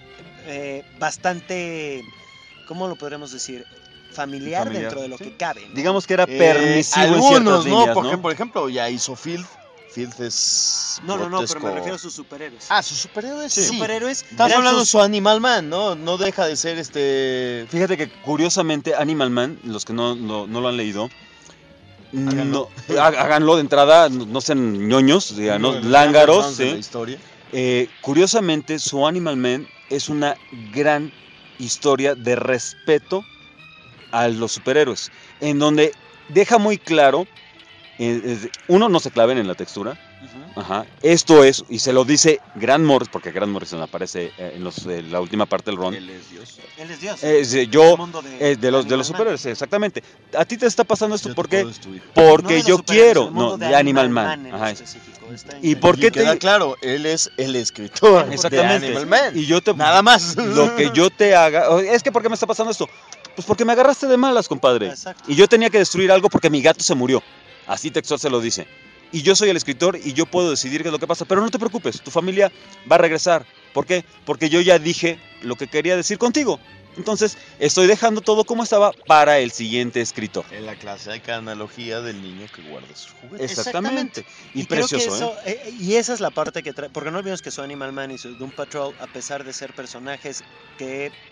bastante, ¿cómo lo podremos decir? Familiar, dentro de lo sí. que cabe, ¿no? Digamos que era permisivo en algunos, ciertas ¿no? líneas, Porque, ¿no? por ejemplo, ya hizo Field. Field es No, pero grotesco. me refiero a sus superhéroes. Ah, sus superhéroes, sí. Sus superhéroes Estás eran hablando de sus- su Animal Man, ¿no? No deja de ser Fíjate que curiosamente Animal Man, los que no lo han leído, Háganlo. háganlo de entrada, no sean ñoños, digan, uno ¿no? de los Lángaros, grandes de la ¿sí? historia. Curiosamente, su Animal Man es una gran historia de respeto a los superhéroes, en donde deja muy claro, uno, no se claven en la textura. Ujú. Ajá. Esto es, y se lo dice Grant Morrison, porque Grant Morrison aparece en la última parte del run. Él es Dios. Él es Dios. Yo, El mundo de los Animal Man. superhéroes, exactamente. A ti te está pasando esto Yo te porque, puedo destruir. No porque de los yo superhéroes, quiero, el mundo no, de de Animal Man. en Ajá. específico. Está ¿Y por qué queda te...? claro, él es el escritor Exactamente. de Animal Man. Y yo te... Nada más. Lo que yo te haga... Es que ¿por qué me está pasando esto? Pues porque me agarraste de malas, compadre. Exacto. Y yo tenía que destruir algo porque mi gato se murió. Así textual se lo dice. Y yo soy el escritor y yo puedo decidir qué es lo que pasa. Pero no te preocupes, tu familia va a regresar. ¿Por qué? Porque yo ya dije lo que quería decir contigo. Entonces, estoy dejando todo como estaba para el siguiente escritor. En la clásica analogía del niño que guarda sus juguetes. Exactamente. Y, creo precioso, que eso, y esa es la parte que trae, porque no olvidemos que su Animal Man y su Doom Patrol, a pesar de ser personajes que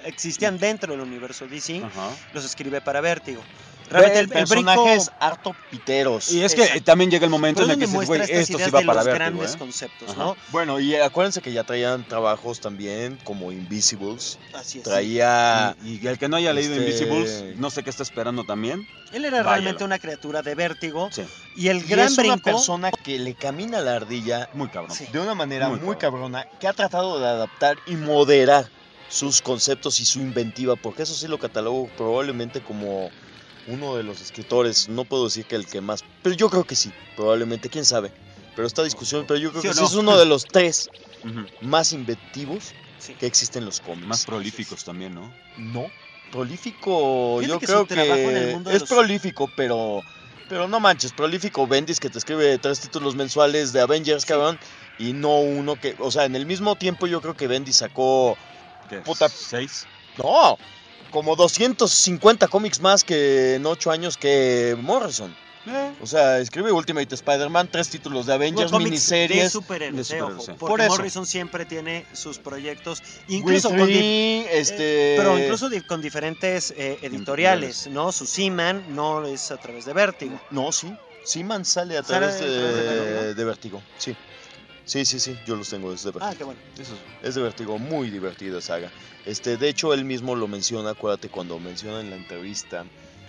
existían dentro del universo DC, Ajá. los escribe para Vértigo. Realmente el personajes brinco... harto piteros. Y es que Exacto. también llega el momento Pero en el que donde dices, güey, muestra estas esto sí ideas va de para los Vértigo, grandes ¿eh? conceptos, Ajá. ¿no? Bueno, y acuérdense que ya traían trabajos también como Invisibles. Así es. Traía... Y el que no haya leído Este- Invisibles, no sé qué está esperando también. Él era Váyalo. realmente una criatura de Vértigo. Sí, Y el Y gran es una brinco... persona que le camina a la ardilla muy cabrón. Sí. de una manera Muy muy, cabrón. cabrona, que ha tratado de adaptar y moderar sus conceptos y su inventiva, porque eso sí lo catalogo probablemente como uno de los escritores, no puedo decir que el que más, pero yo creo que sí, probablemente, quién sabe. Pero esta discusión, pero yo creo ¿Sí que o sí no? es uno de los 3 Ujú. más inventivos Sí. que existen en los cómics. Más prolíficos también, ¿no? No, prolífico, Fíjate yo que creo su trabajo en el mundo de es los- prolífico, pero no manches, prolífico Bendis que te escribe 3 títulos mensuales de Avengers, cabrón, y no uno que, o sea, en el mismo tiempo yo creo que Bendis sacó, ¿Qué? Puta. 6. no, como 250 cómics más que en 8 años que Morrison. O sea, escribe Ultimate Spider-Man, 3 títulos de Avengers, cómics de miniseries. superhéroes, de superhéroes, ojo, sí. porque Por eso. Morrison siempre tiene sus proyectos, incluso con Pero incluso con diferentes editoriales, ¿no? Su Seaman no es a través de Vértigo. No, sí. Seaman sale a ¿Sale través a través de Vértigo? de Vértigo. Sí. Sí, yo los tengo desde Vértigo. Ah, qué bueno. Eso Es de Vértigo, muy divertida saga. De hecho, él mismo lo menciona, acuérdate, cuando menciona en la entrevista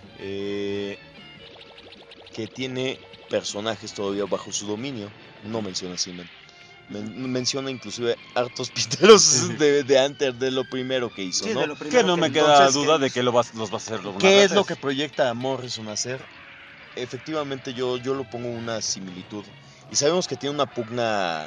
que tiene personajes todavía bajo su dominio. No menciona a Seaman. Menciona inclusive hartos piteros de antes de lo primero que hizo, Sí, ¿no? de lo primero que no me queda entonces, duda que de que los va a hacer. una ¿Qué es vez. lo que proyecta a Morrison a hacer? Efectivamente, yo lo pongo una similitud. Y sabemos que tiene una pugna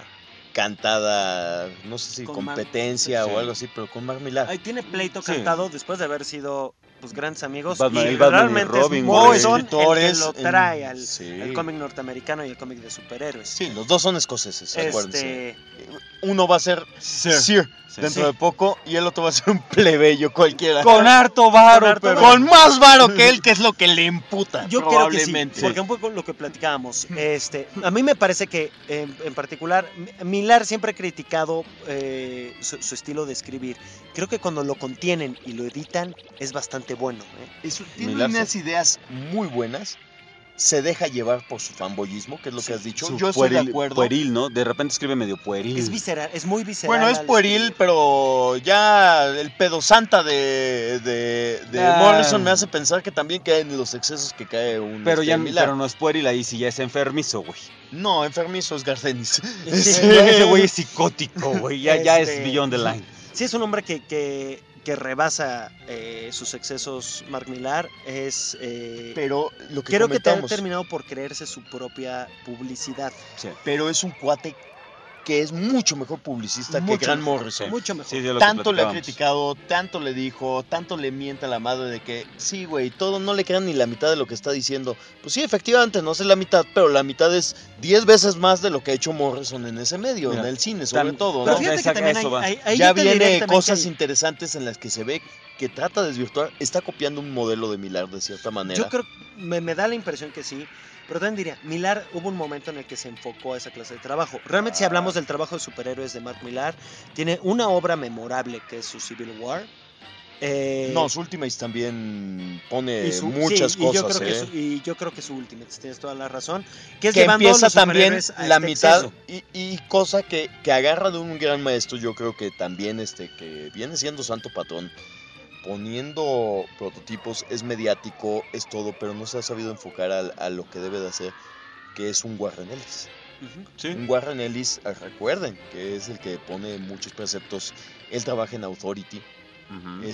cantada, no sé si Con Mark- competencia sí. o algo así, pero con Mark Millar. Ahí tiene pleito Sí. cantado después de haber sido pues grandes amigos. Batman- y el Batman y realmente Robin, es güey. Morrison el que Escritores lo en- trae al sí. el cómic norteamericano y el cómic de superhéroes. Sí, los dos son escoceses, acuérdense. Este, Uno va a ser Sir Sí. dentro Sí. de poco y el otro va a ser un plebeyo cualquiera. Con harto varo, harto pero. varo. Con más varo que él, que es lo que le imputa. yo creo que sí, probablemente. porque un poco lo que platicábamos. A mí me parece que en particular Millar siempre ha criticado su estilo de escribir. Creo que cuando lo contienen y lo editan es bastante bueno. Tiene Millar, unas ideas muy buenas. Se deja llevar por su fanboyismo, que es lo que has dicho. Su Yo estoy de pueril, acuerdo. pueril, ¿no? De repente escribe medio pueril. Es visceral, es muy visceral. Bueno, es al pueril, escribir. pero ya el pedo santa de Ah. Morrison me hace pensar que también caen en los excesos que cae un Pero ya Millar. pero no es pueril, ahí sí ya es enfermizo, güey. No, enfermizo es Garcenis. Ese güey es psicótico, güey. Ya es Este- beyond the line. Sí, es un hombre que rebasa sus excesos, Mark Millar. Pero lo que Creo que ha comentamos, terminado por creerse su propia publicidad. Sí. pero es un cuate que es mucho mejor publicista Mucho que Grant mejor, Morrison. Mucho mejor. Sí, de lo que Tanto le ha platicábamos. criticado, tanto le dijo, tanto le miente a la madre de que sí, güey, todo no le crean ni la mitad de lo que está diciendo. Pues sí, efectivamente, no sé la mitad, pero la mitad es 10 veces más de lo que ha hecho Morrison en ese medio, Mira, en el cine, sobre tan- todo, Pero ¿no? fíjate que Exacto, también eso va. ahí Ya yo te diré viene también cosas que interesantes en las que se ve que trata de desvirtuar, está copiando un modelo de Millar de cierta manera. yo creo, me da la impresión que sí. Pero también diría, Millar hubo un momento en el que se enfocó a esa clase de trabajo. Realmente, si hablamos del trabajo de superhéroes de Mark Millar, tiene una obra memorable que es su Civil War. No, su Ultimates también pone y su- muchas sí, y yo cosas, creo que ¿eh? y yo creo que su Ultimate, tienes toda la razón. Que es Que llevando a empieza los también superhéroes a la este mitad exceso. y cosa que agarra de un gran maestro, yo creo que también que viene siendo santo patrón, poniendo prototipos, es mediático, es todo, pero no se ha sabido enfocar a lo que debe de hacer, que es un Warren Ellis. Ujú. Sí. Un Warren Ellis, recuerden, que es el que pone muchos preceptos, él trabaja en Authority, Ujú.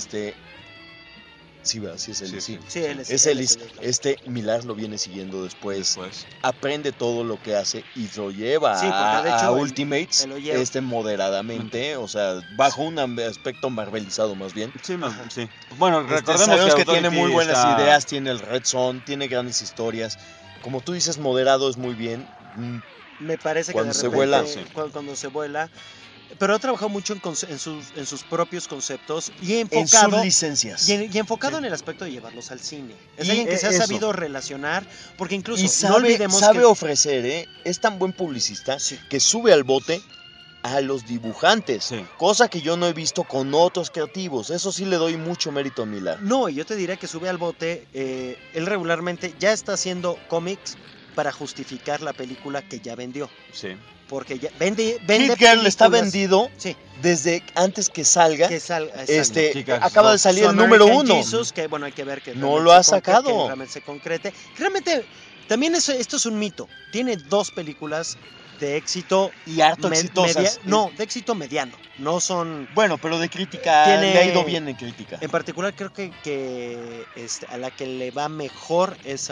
sí, ¿verdad? Sí es Ellis, sí. Sí, él es Es él Ellis, el Millar lo viene siguiendo después, Después. aprende todo lo que hace y lo lleva Sí, porque de a hecho Ultimates, él lo lleva. moderadamente, o sea, bajo un aspecto marvelizado más bien. Sí, sí. Bueno, recordemos Sabemos que Authority tiene muy buenas está- ideas, tiene el Red Son, tiene grandes historias. Como tú dices, moderado es muy bien. Me parece Cuando que se de vuela, repente, sí. cuando se vuela. Pero ha trabajado mucho en sus propios conceptos y En enfocado. sus licencias. Y enfocado en el aspecto de llevarlos al cine. Es Y alguien que se ha eso. sabido relacionar, porque incluso Y no sabe, olvidemos sabe que ofrecer, ¿eh? Es tan buen publicista Sí. que sube al bote a los dibujantes, Sí. cosa que yo no he visto con otros creativos. Eso sí le doy mucho mérito a Millar. No, y yo te diría que sube al bote. Él regularmente ya está haciendo cómics para justificar la película que ya vendió. Sí. Porque ya vende Kid Girl está películas- vendido Sí, desde antes que salga. que salga. Kick-Ass Acaba de 2. salir Su el número American 1. Jesus, que bueno, hay que ver que No realmente lo ha se concrete, sacado. que realmente se concrete. Realmente, también esto es un mito. Tiene 2 películas de éxito Y harto exitosas. no, de éxito mediano. No son. Bueno, pero de crítica Tiene- le ha ido bien en crítica. En particular, creo que a la que le va mejor es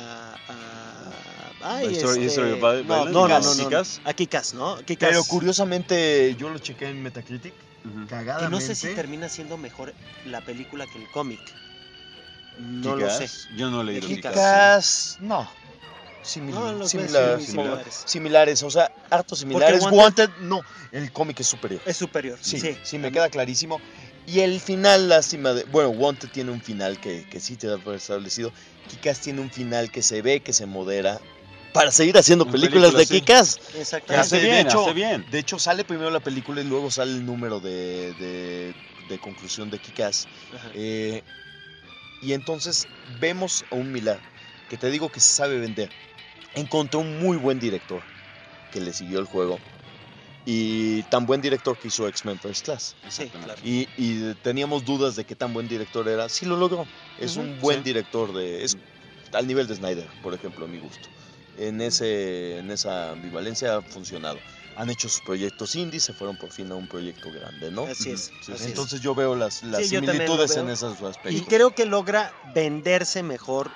History of Violence. no. Kick-Ass. A Kick-Ass, ¿no? Kick-Ass, Pero curiosamente, yo lo chequé en Metacritic. Ujú. que Cagadamente. no sé si termina siendo mejor la película que el cómic. No lo sé. Kick-Ass, yo no he leído Kick-Ass. Kick-Ass. No. No, los ves Similar, muy similares. similares. O sea, harto similares. Wanted- Wanted, no, el cómic es superior. Es superior. Sí, me queda clarísimo. Y el final, lástima de... Bueno, Wanted tiene un final que sí te da por establecido. Kick-Ass tiene un final que se ve, que se modera para seguir haciendo En películas de películas, sí. Kick-Ass. Exactamente. Hace de bien, hecho- hace bien. De hecho, sale primero la película y luego sale el número de conclusión de Kick-Ass. Ajá. Y entonces vemos a un Millar que te digo que se sabe vender. Encontró un muy buen director que le siguió el juego. Y tan buen director que hizo X-Men First Class. Sí, claro. Y teníamos dudas de qué tan buen director era. Sí lo logró. Es Ujú, un buen sí. director es al nivel de Snyder, por ejemplo, a mi gusto. En esa ambivalencia ha funcionado. Han hecho sus proyectos indies, se fueron por fin a un proyecto grande, ¿no? Así es. Sí, así es. Entonces yo veo las Sí, yo también lo similitudes veo. en esos Y aspectos. creo que logra venderse mejor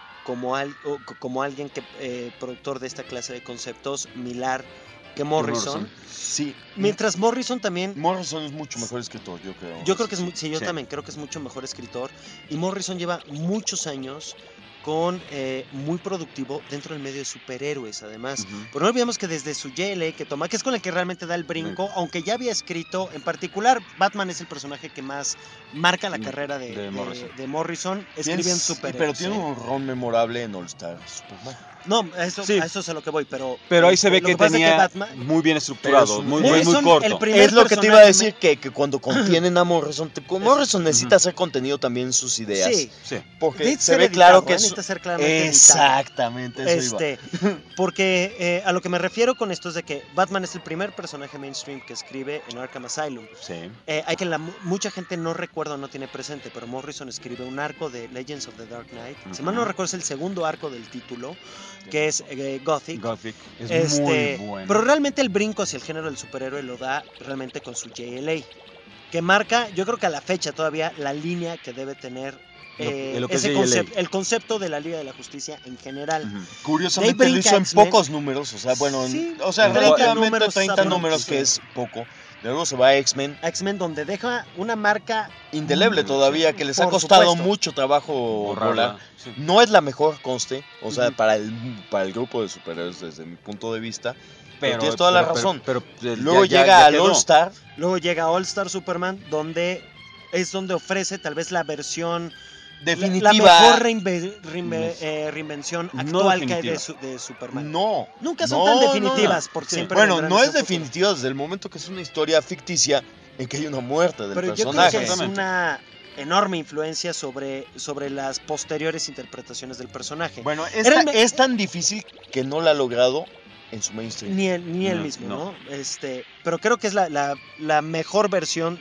como alguien que productor de esta clase de conceptos, Millar, que Morrison. Sí. Mientras Morrison también, Morrison es mucho mejor escritor, yo creo. yo creo que es, sí, yo Sí. también creo que es mucho mejor escritor. Y Morrison lleva muchos años con muy productivo dentro del medio de superhéroes, además. Ujú. Pero no olvidemos que desde su JLA que toma, que es con el que realmente da el brinco, aunque ya había escrito, en particular, Batman es el personaje que más marca la carrera de Morrison, escribe en superhéroes. Pero tiene un rol memorable en All Star Superman. No, a eso Sí. es a lo que voy, pero Ahí se ve lo que pasa es tenía Batman, muy bien estructurado, Pero es un- muy Morrison, corto. el primer Es lo que te iba a personaje decir, que cuando contienen a Morrison, Morrison necesita hacer contenido también en sus ideas. Sí. Sí. Porque Necesita se ser ve editado, claro que necesita ser claramente editado. Exactamente, eso iba. Porque a lo que me refiero con esto es de que Batman es el primer personaje mainstream que escribe en Arkham Asylum. Sí. Hay que mucha gente no recuerda o no tiene presente, pero Morrison escribe un arco de Legends of the Dark Knight. Si mal no recuerdo, es el segundo arco del título, que es Gothic. Gothic es muy bueno. Pero realmente el brinco hacia el género del superhéroe lo da realmente con su JLA, que marca, yo creo que a la fecha todavía, la línea que debe tener lo que es ese JLA. el concepto de la Liga de la Justicia en general. Ujú. Curiosamente De ahí lo brinca hizo en X-Men. pocos números, o sea, bueno, Sí, o sea, 30 relativamente números 30 aprox, números, sí. que es poco. Luego se va a X-Men, A X-Men, donde deja una marca indeleble todavía, que les ha Por costado supuesto. mucho trabajo Borrarla. volar. Sí. No es la mejor, conste, o sea, Ujú. para el grupo de superhéroes desde mi punto de vista. Pero tienes toda la razón. Pero, Luego ya llega al quedó. All Star. Luego llega All Star Superman, donde ofrece tal vez la versión, Definitiva. la mejor reinvención No actual que hay definitiva. de Superman. No. Nunca son No, tan no, definitivas, no. porque Sí. siempre Bueno, vendrán no en es ese futuro. definitiva desde el momento que es una historia ficticia en que hay una muerte del Pero yo creo personaje. que es Exactamente. una enorme influencia sobre las posteriores interpretaciones del personaje. Bueno, Era el me- es tan difícil que no la ha logrado en su mainstream. Ni él No, mismo, no. ¿no? Pero creo que es la mejor versión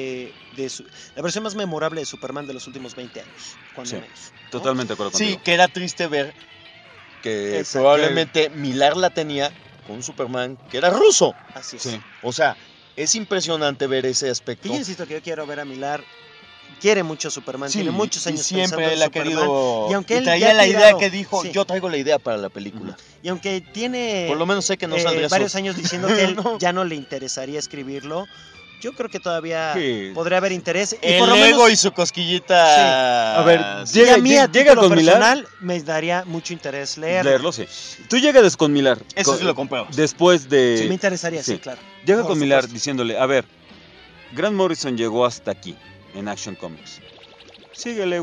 la versión más memorable de Superman de los últimos 20 años, cuando Sí. menos. ¿no? Totalmente de acuerdo Sí, contigo. que era triste ver que Exacto. probablemente Millar la tenía con un Superman que era ruso. Así es. Sí. O sea, es impresionante ver ese aspecto. Que yo insisto que yo quiero ver a Millar. Quiere mucho a Superman, Sí, tiene muchos y años siempre pensando en él ha Superman, querido. y aunque él traía ya ha la idea tirado- que dijo: sí. yo traigo la idea para la película. Y aunque tiene Por lo menos sé que no saldría varios solo. años diciendo que él No. ya no le interesaría escribirlo, yo creo que todavía Sí. podría haber interés. Y El por lo ego menos, y su cosquillita. A ver, y a mí a llega título con Millar. personal me daría mucho interés Leerlo, sí. Tú llegas con Millar. Eso sí lo compramos. Después de... Sí, me interesaría, sí, sí. claro. Llega Por con Millar supuesto. diciéndole, a ver, Grant Morrison llegó hasta aquí en Action Comics. Síguele, güey.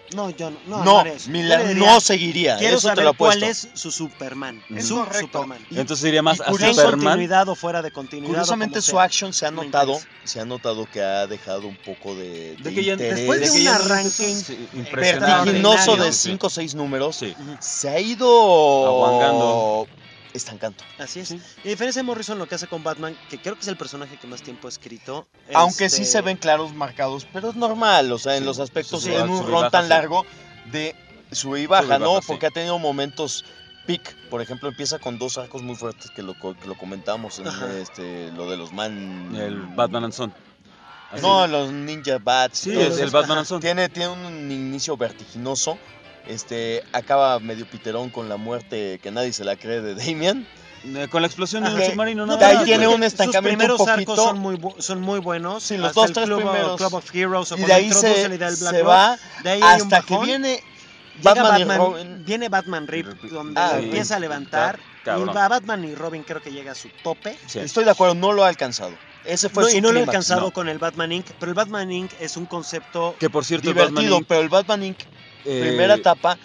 No, yo no. No, haría eso. Miller Yo le diría, no seguiría. Quiero Eso te saber lo cuál apuesto. es su Superman. Es Su correcto. Superman. Entonces iría más y a En curioso, Superman. continuidad o fuera de continuidad. Curiosamente o como su sea. action se ha Me notado, interesa. que ha dejado un poco de De que ya, interés. Después de que un ya arranque sí, impresionante. vertiginoso de Sí. 5 o 6 números, Sí. se ha ido Aguangando. estancando. Así es. Sí. Y a diferencia de Morrison, lo que hace con Batman, que creo que es el personaje que más tiempo ha escrito. Aunque sí se ven claros marcados, pero es normal, o sea, en Sí, los aspectos, sube- en un sube y ron baja, tan sí. largo de sube y baja, Sube y ¿no? baja, sí. Porque ha tenido momentos peak, por ejemplo, empieza con 2 arcos muy fuertes que lo comentamos en Ajá. lo de los El Batman and Son. Así. No, los Ninja Bats. Sí, y todo el eso. Batman and Son. Tiene un inicio vertiginoso. Acaba medio piterón con la muerte que nadie se la cree de Damian. Con la explosión de un Ajá. submarino, No, nada ahí más, tiene güey. un estancamiento Sus primeros un arcos poquito. son muy buenos. Sí, los Hasta 2, el 3 primeros. Club of Heroes. O Y de cuando ahí introduce la idea del Black se Bolt, va de ahí hay un hasta que bajón. viene Llega Batman y Robin. Viene Batman Rip, donde Ah, lo sí. empieza a levantar. Cabrón. Y va Batman y Robin creo que llega a su tope. Sí. Estoy de acuerdo, no lo ha alcanzado. Ese fue su Y no lo he clímax. alcanzado no. con el Batman Inc. Pero el Batman Inc. es un concepto. Que por cierto, el Divertido, Batman Inc., pero el Batman Inc. Primera etapa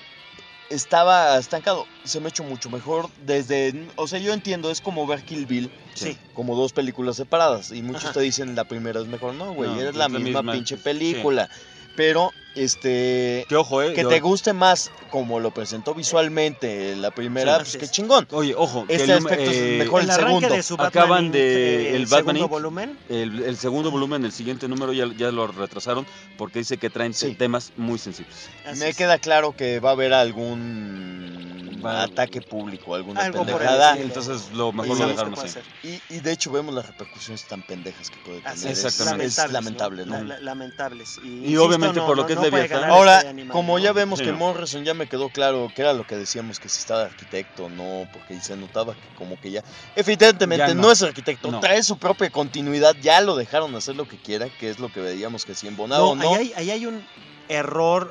estaba estancado. Se me ha hecho mucho mejor desde... O sea, yo entiendo, es como ver Kill Bill, Sí. como 2 películas separadas. Y muchos Ajá. te dicen la primera es mejor. No, güey, No, es es la la misma misma, pinche sí. película. Pero, que ojo, que te guste más como lo presentó visualmente la primera, Sí, pues así qué es. chingón. Oye, ojo, que Este el, aspecto es mejor. El el arranque segundo. de su Batman Acaban Inc., de el Batman segundo Inc. volumen. El segundo volumen, el siguiente número ya lo retrasaron porque dice que traen Sí. temas muy sensibles. Así Me es. queda claro que va a haber algún Va- ataque público, alguna Algo por el pendejada. estilo. Entonces lo mejor lo Sabemos dejaron que puede así. ser. Y de hecho vemos las repercusiones tan pendejas que puede Así tener. es. Exactamente. Es lamentable, ¿no? Lamentables. Y obviamente por lo que es puede Leviatán. ganar Ahora, este animal, como ¿no? ya vemos Sí, que no. Morrison ya me quedó claro que era lo que decíamos, que si estaba de arquitecto, no, porque se notaba que como que ya... Evidentemente Ya no. no. Es arquitecto, No. trae su propia continuidad, ya lo dejaron hacer lo que quiera, que es lo que veíamos que si embonado No, o no. ahí hay un error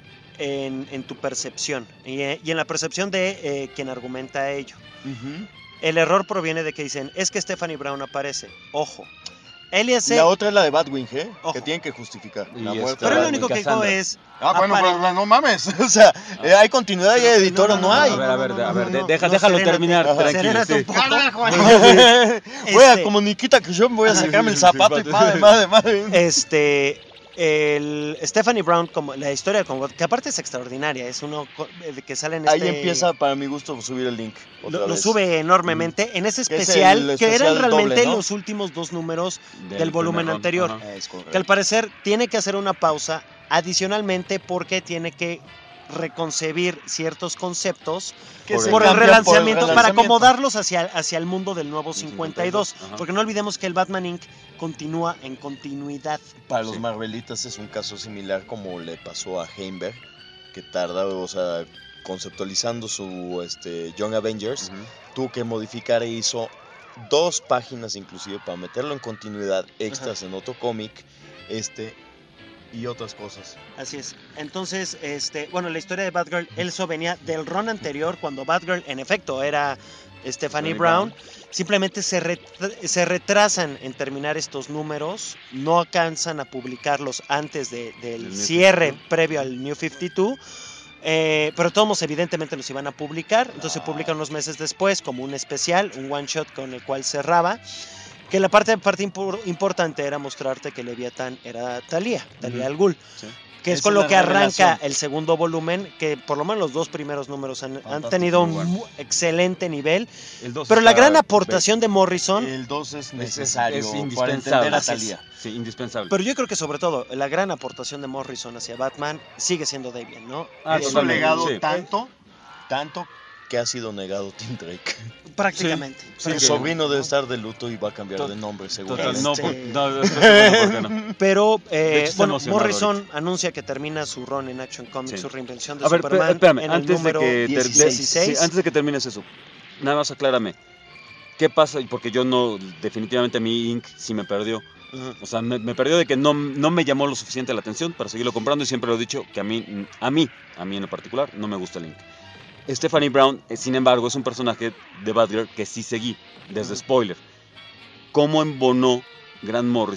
en tu percepción y en la percepción de quien argumenta ello. Ujú. El error proviene de que dicen, es que Stephanie Brown aparece. Ojo. Eliezer, La otra es la de Batwing, ¿eh? Ojo. Que tienen que justificar. Y La esta- muerte pero de lo Batman único que dijo Cassandra. es... Ah, bueno, apare- pero no mames. O sea, hay continuidad y editor o no no, hay. A ver, a ver, no, a ver, no, déjalo serénate. terminar, Ajá. tranquilo. Serénate Sí. un poco. Voy a, Este- como Nikita Khrushchev, voy a sacarme el zapato y madre. El Stephanie Brown, como la historia con que aparte es extraordinaria, es uno que sale en Ahí este... empieza, para mi gusto, subir el link. Otra Lo vez. sube enormemente en ese Que es especial, el que especial eran realmente doble, ¿no? los últimos 2 números del Del volumen primer anterior. round, ajá. Es correcto. Que al parecer tiene que hacer una pausa adicionalmente porque tiene que reconcebir ciertos conceptos Que por se por el cambia relanzamiento, para relanzamiento. acomodarlos hacia el mundo del nuevo 52. Ajá. Porque no olvidemos que el Batman Inc. continúa en continuidad. Para los Sí. Marvelitas es un caso similar como le pasó a Heimberg, que tarda, o sea, conceptualizando su Young Avengers, Ujú. tuvo que modificar e hizo 2 páginas inclusive para meterlo en continuidad, extras en otro cómic, y otras cosas. Así es. Entonces, bueno, la historia de Batgirl, eso venía del run anterior, cuando Batgirl, en efecto, era Stephanie Stephanie Brown. Brown. Simplemente se retrasan en terminar estos números, no alcanzan a publicarlos antes del New cierre 52. previo al New 52. Pero todos evidentemente los iban a publicar, entonces se publican unos meses después como un especial, un one shot con el cual cerraba. Que la parte importante era mostrarte que Leviatán era Talia Ujú. al Ghul. Sí. Que es Es con lo una que arranca revelación. el segundo volumen, que por lo menos los 2 primeros números han Fantástico, tenido muy un bueno. excelente nivel. El dos Pero la está gran aportación de Morrison, El 2 es es necesario para indispensable. entender a Así es. Thalia. Sí, indispensable. pero yo creo que sobre todo la gran aportación de Morrison hacia Batman sigue siendo Damian, ¿no? Ah, Es un totalmente, legado sí. tanto que ha sido negado Tim Drake. Prácticamente. Sí, El que- sobrino debe estar de luto y va a cambiar de nombre Total, seguramente. no, Este- no, estoy seguro por qué no. Pero, hecho, está bueno, emocionado Morrison anuncia que termina su run en Action Comics, Sí. su reinvención de A ver, Superman espérame, en el antes de número que 16. antes de que termines eso, nada más aclárame. ¿Qué pasa? Porque yo no, definitivamente a mí Inc. sí me perdió. Ujú. O sea, me perdió de que no me llamó lo suficiente la atención para seguirlo comprando y siempre lo he dicho que a mí en lo particular, no me gusta el Inc. Stephanie Brown, sin embargo, es un personaje de Batgirl que sí seguí, desde spoiler. ¿Cómo embonó Grant Morrison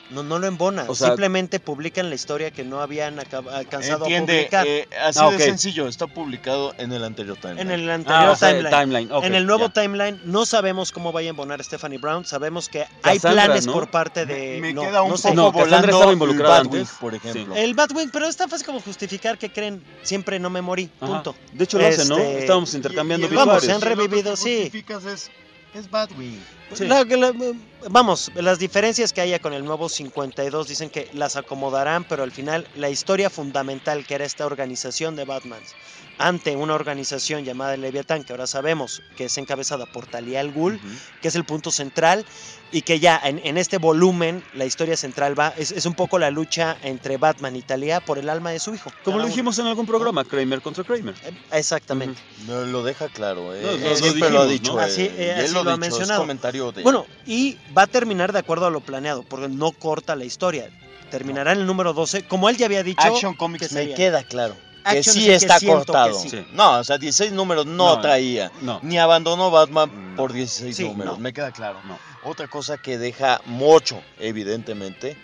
No lo embona. O sea, simplemente publican la historia que no habían alcanzado a Entiende, publicar. así Ah, de ok. sencillo, está publicado en el anterior timeline. En el anterior o sea, timeline. ok, En el nuevo ya. timeline no sabemos cómo vaya a embonar Stephanie Brown. Sabemos que Cassandra, hay planes ¿no? por parte de... Me no, queda un no sé. poco No, Cassandra volando estaba involucrada el Batwing, antes. por ejemplo. El Batwing, pero es tan fácil como justificar que creen siempre no me morí. Ajá. Punto. De hecho lo hacen, ¿no? Este, Estábamos intercambiando Vamos, obituarios. se han revivido, Lo que sí. justificas es Batwing. Sí. Vamos, las diferencias que haya con el nuevo 52 dicen que las acomodarán, pero al final la historia fundamental que era esta organización de Batman ante una organización llamada Leviatán, que ahora sabemos que es encabezada por Talia al Ghul, que es el punto central, y que ya en este volumen la historia central es un poco la lucha entre Batman y Talia por el alma de su hijo. Como cada lo uno. dijimos en algún programa, Kramer contra Kramer. Exactamente. No, lo deja claro, No, lo siempre lo ha dijimos, dicho. ¿no? Así, Y él así lo lo ha ha dicho, es mencionado. comentario de... Bueno, y va a terminar de acuerdo a lo planeado, porque no corta la historia. Terminará en el número 12, como él ya había dicho. Action que Comics me sería. queda claro. Que Action sí es el que está siento que cortado. sí. No, o sea, 16 números no No, traía. no. Ni abandonó Batman No. por 16 Sí, números. no. Me queda claro. No. Otra cosa que deja mucho, evidentemente,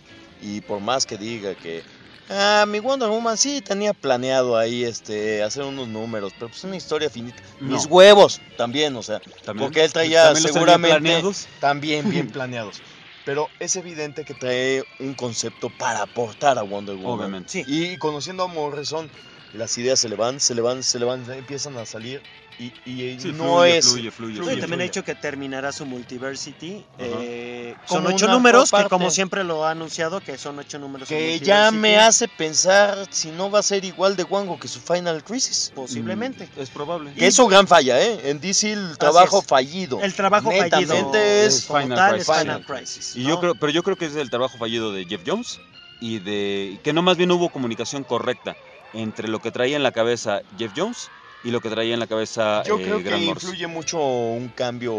y por más que diga que mi Wonder Woman sí tenía planeado ahí hacer unos números, pero pues una historia finita. No. Mis huevos también, o sea, También. porque él traía También los tenía seguramente planeados. también bien planeados. Pero es evidente que trae un concepto para aportar a Wonder Woman. Obviamente. Sí. Y conociendo a Morrison, las ideas se le van, empiezan a salir y Sí, no fluye, es... fluye. No, y también ha dicho que terminará su Multiversity. Son Como 8 una números, que parte. como siempre lo ha anunciado, que son 8 números. en Que ya me Multiversity. hace pensar si no va a ser igual de guango que su Final Crisis. Posiblemente. Es probable. Que es su gran falla, ¿eh? En DC el trabajo es. fallido. El trabajo fallido Netamente es como Final tal Crisis. es Final Crisis. Y ¿no? pero yo creo que es el trabajo fallido de Jeff Jones y que no más bien hubo comunicación correcta entre lo que traía en la cabeza Jeff Jones y lo que traía en la cabeza Yo creo que Grant Morrison. influye mucho un cambio...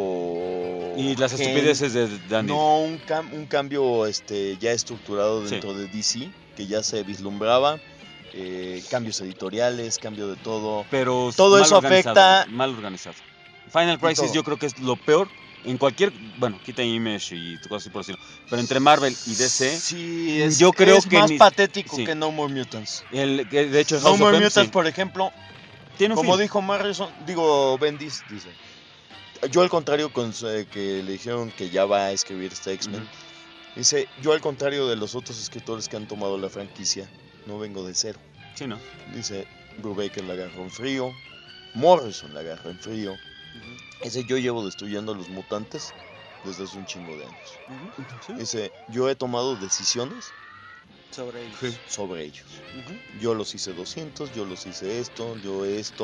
Y las gen- estupideces de Dandy. No, un cambio ya estructurado Sí. dentro de DC, que ya se vislumbraba. Cambios editoriales, cambio de todo. Pero Todo mal eso organizado, afecta- mal organizado. Final Crisis todo. yo creo que es lo peor en cualquier, bueno, quita Image y cosas así por decirlo, pero entre Marvel y DC, Sí, yo creo es que más ni- patético sí. que No More Mutants. que de hecho No House of More M, Mutants, sí, por ejemplo, tiene un como fin. dijo Bendis, dice. Yo al contrario que le dijeron que ya va a escribir este X-Men, dice, yo al contrario de los otros escritores que han tomado la franquicia, no vengo de cero. Sí, ¿no? Dice, Brubaker la agarró en frío, Morrison la agarró en frío. Dice, yo llevo destruyendo a los mutantes desde hace un chingo de años. Sí. Dice, yo he tomado decisiones Sobre ellos. Sí. sobre ellos. Ujú. Yo los hice 200, yo los hice esto, yo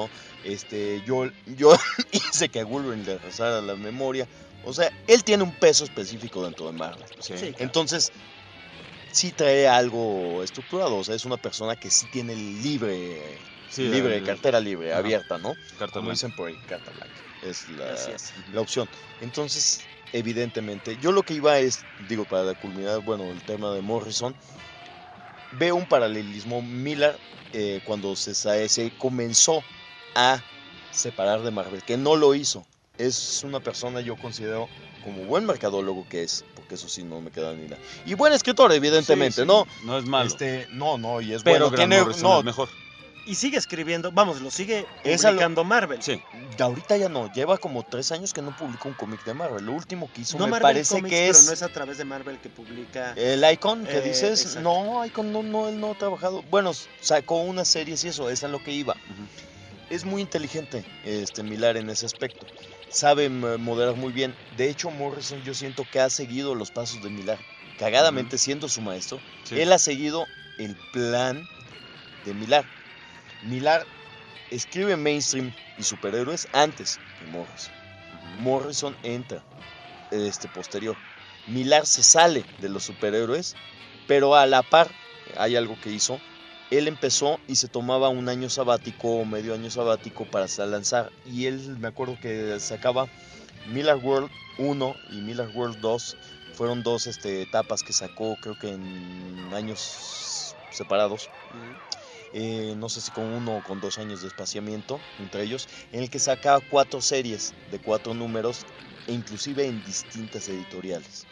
hice que a Wolverine le arrasara la memoria. O sea, él tiene un peso específico dentro de Marvel. Sí. Sí. Entonces, sí trae algo estructurado. O sea, es una persona que sí tiene Sí, cartera libre, Ajá. abierta, ¿no? Carta Como blanca. dicen por ahí, carta blanca. Es Así es. la opción. Entonces, evidentemente, yo lo que iba es, digo, para culminar, bueno, el tema de Morrison, veo un paralelismo. Miller, cuando se comenzó a separar de Marvel, que no lo hizo, es una persona, yo considero, como buen mercadólogo que es, porque eso sí no me queda ni nada. Y buen escritor, evidentemente, Sí, sí, ¿no? No es malo. No, y es pero bueno. Grant Morrison No, es mejor. Y sigue escribiendo, vamos, lo sigue Esa lo- publicando Marvel. Sí. ahorita ya no, lleva como 3 años que no publica un cómic de Marvel. Lo último que hizo No me Marvel parece Comics, que pero es no es a través de Marvel que publica. el Icon, que dices. exacto. No, Icon no, él no ha trabajado. Bueno, sacó unas series y eso, es a lo que iba. Es muy inteligente Millar en ese aspecto. Sabe moderar muy bien. De hecho, Morrison yo siento que ha seguido los pasos de Millar. Cagadamente, siendo su maestro, Sí. él ha seguido el plan de Millar. Millar escribe mainstream y superhéroes antes que Morrison. Morrison entra posterior. Millar se sale de los superhéroes, pero a la par hay algo que hizo. Él empezó y se tomaba un año sabático o medio año sabático para lanzar. Y él, me acuerdo que sacaba Millar World 1 y Millar World 2. Fueron dos etapas que sacó, creo que en años separados. No sé si con 1 o con 2 años de espaciamiento entre ellos, en el que sacaba 4 series de 4 números e inclusive en distintas editoriales.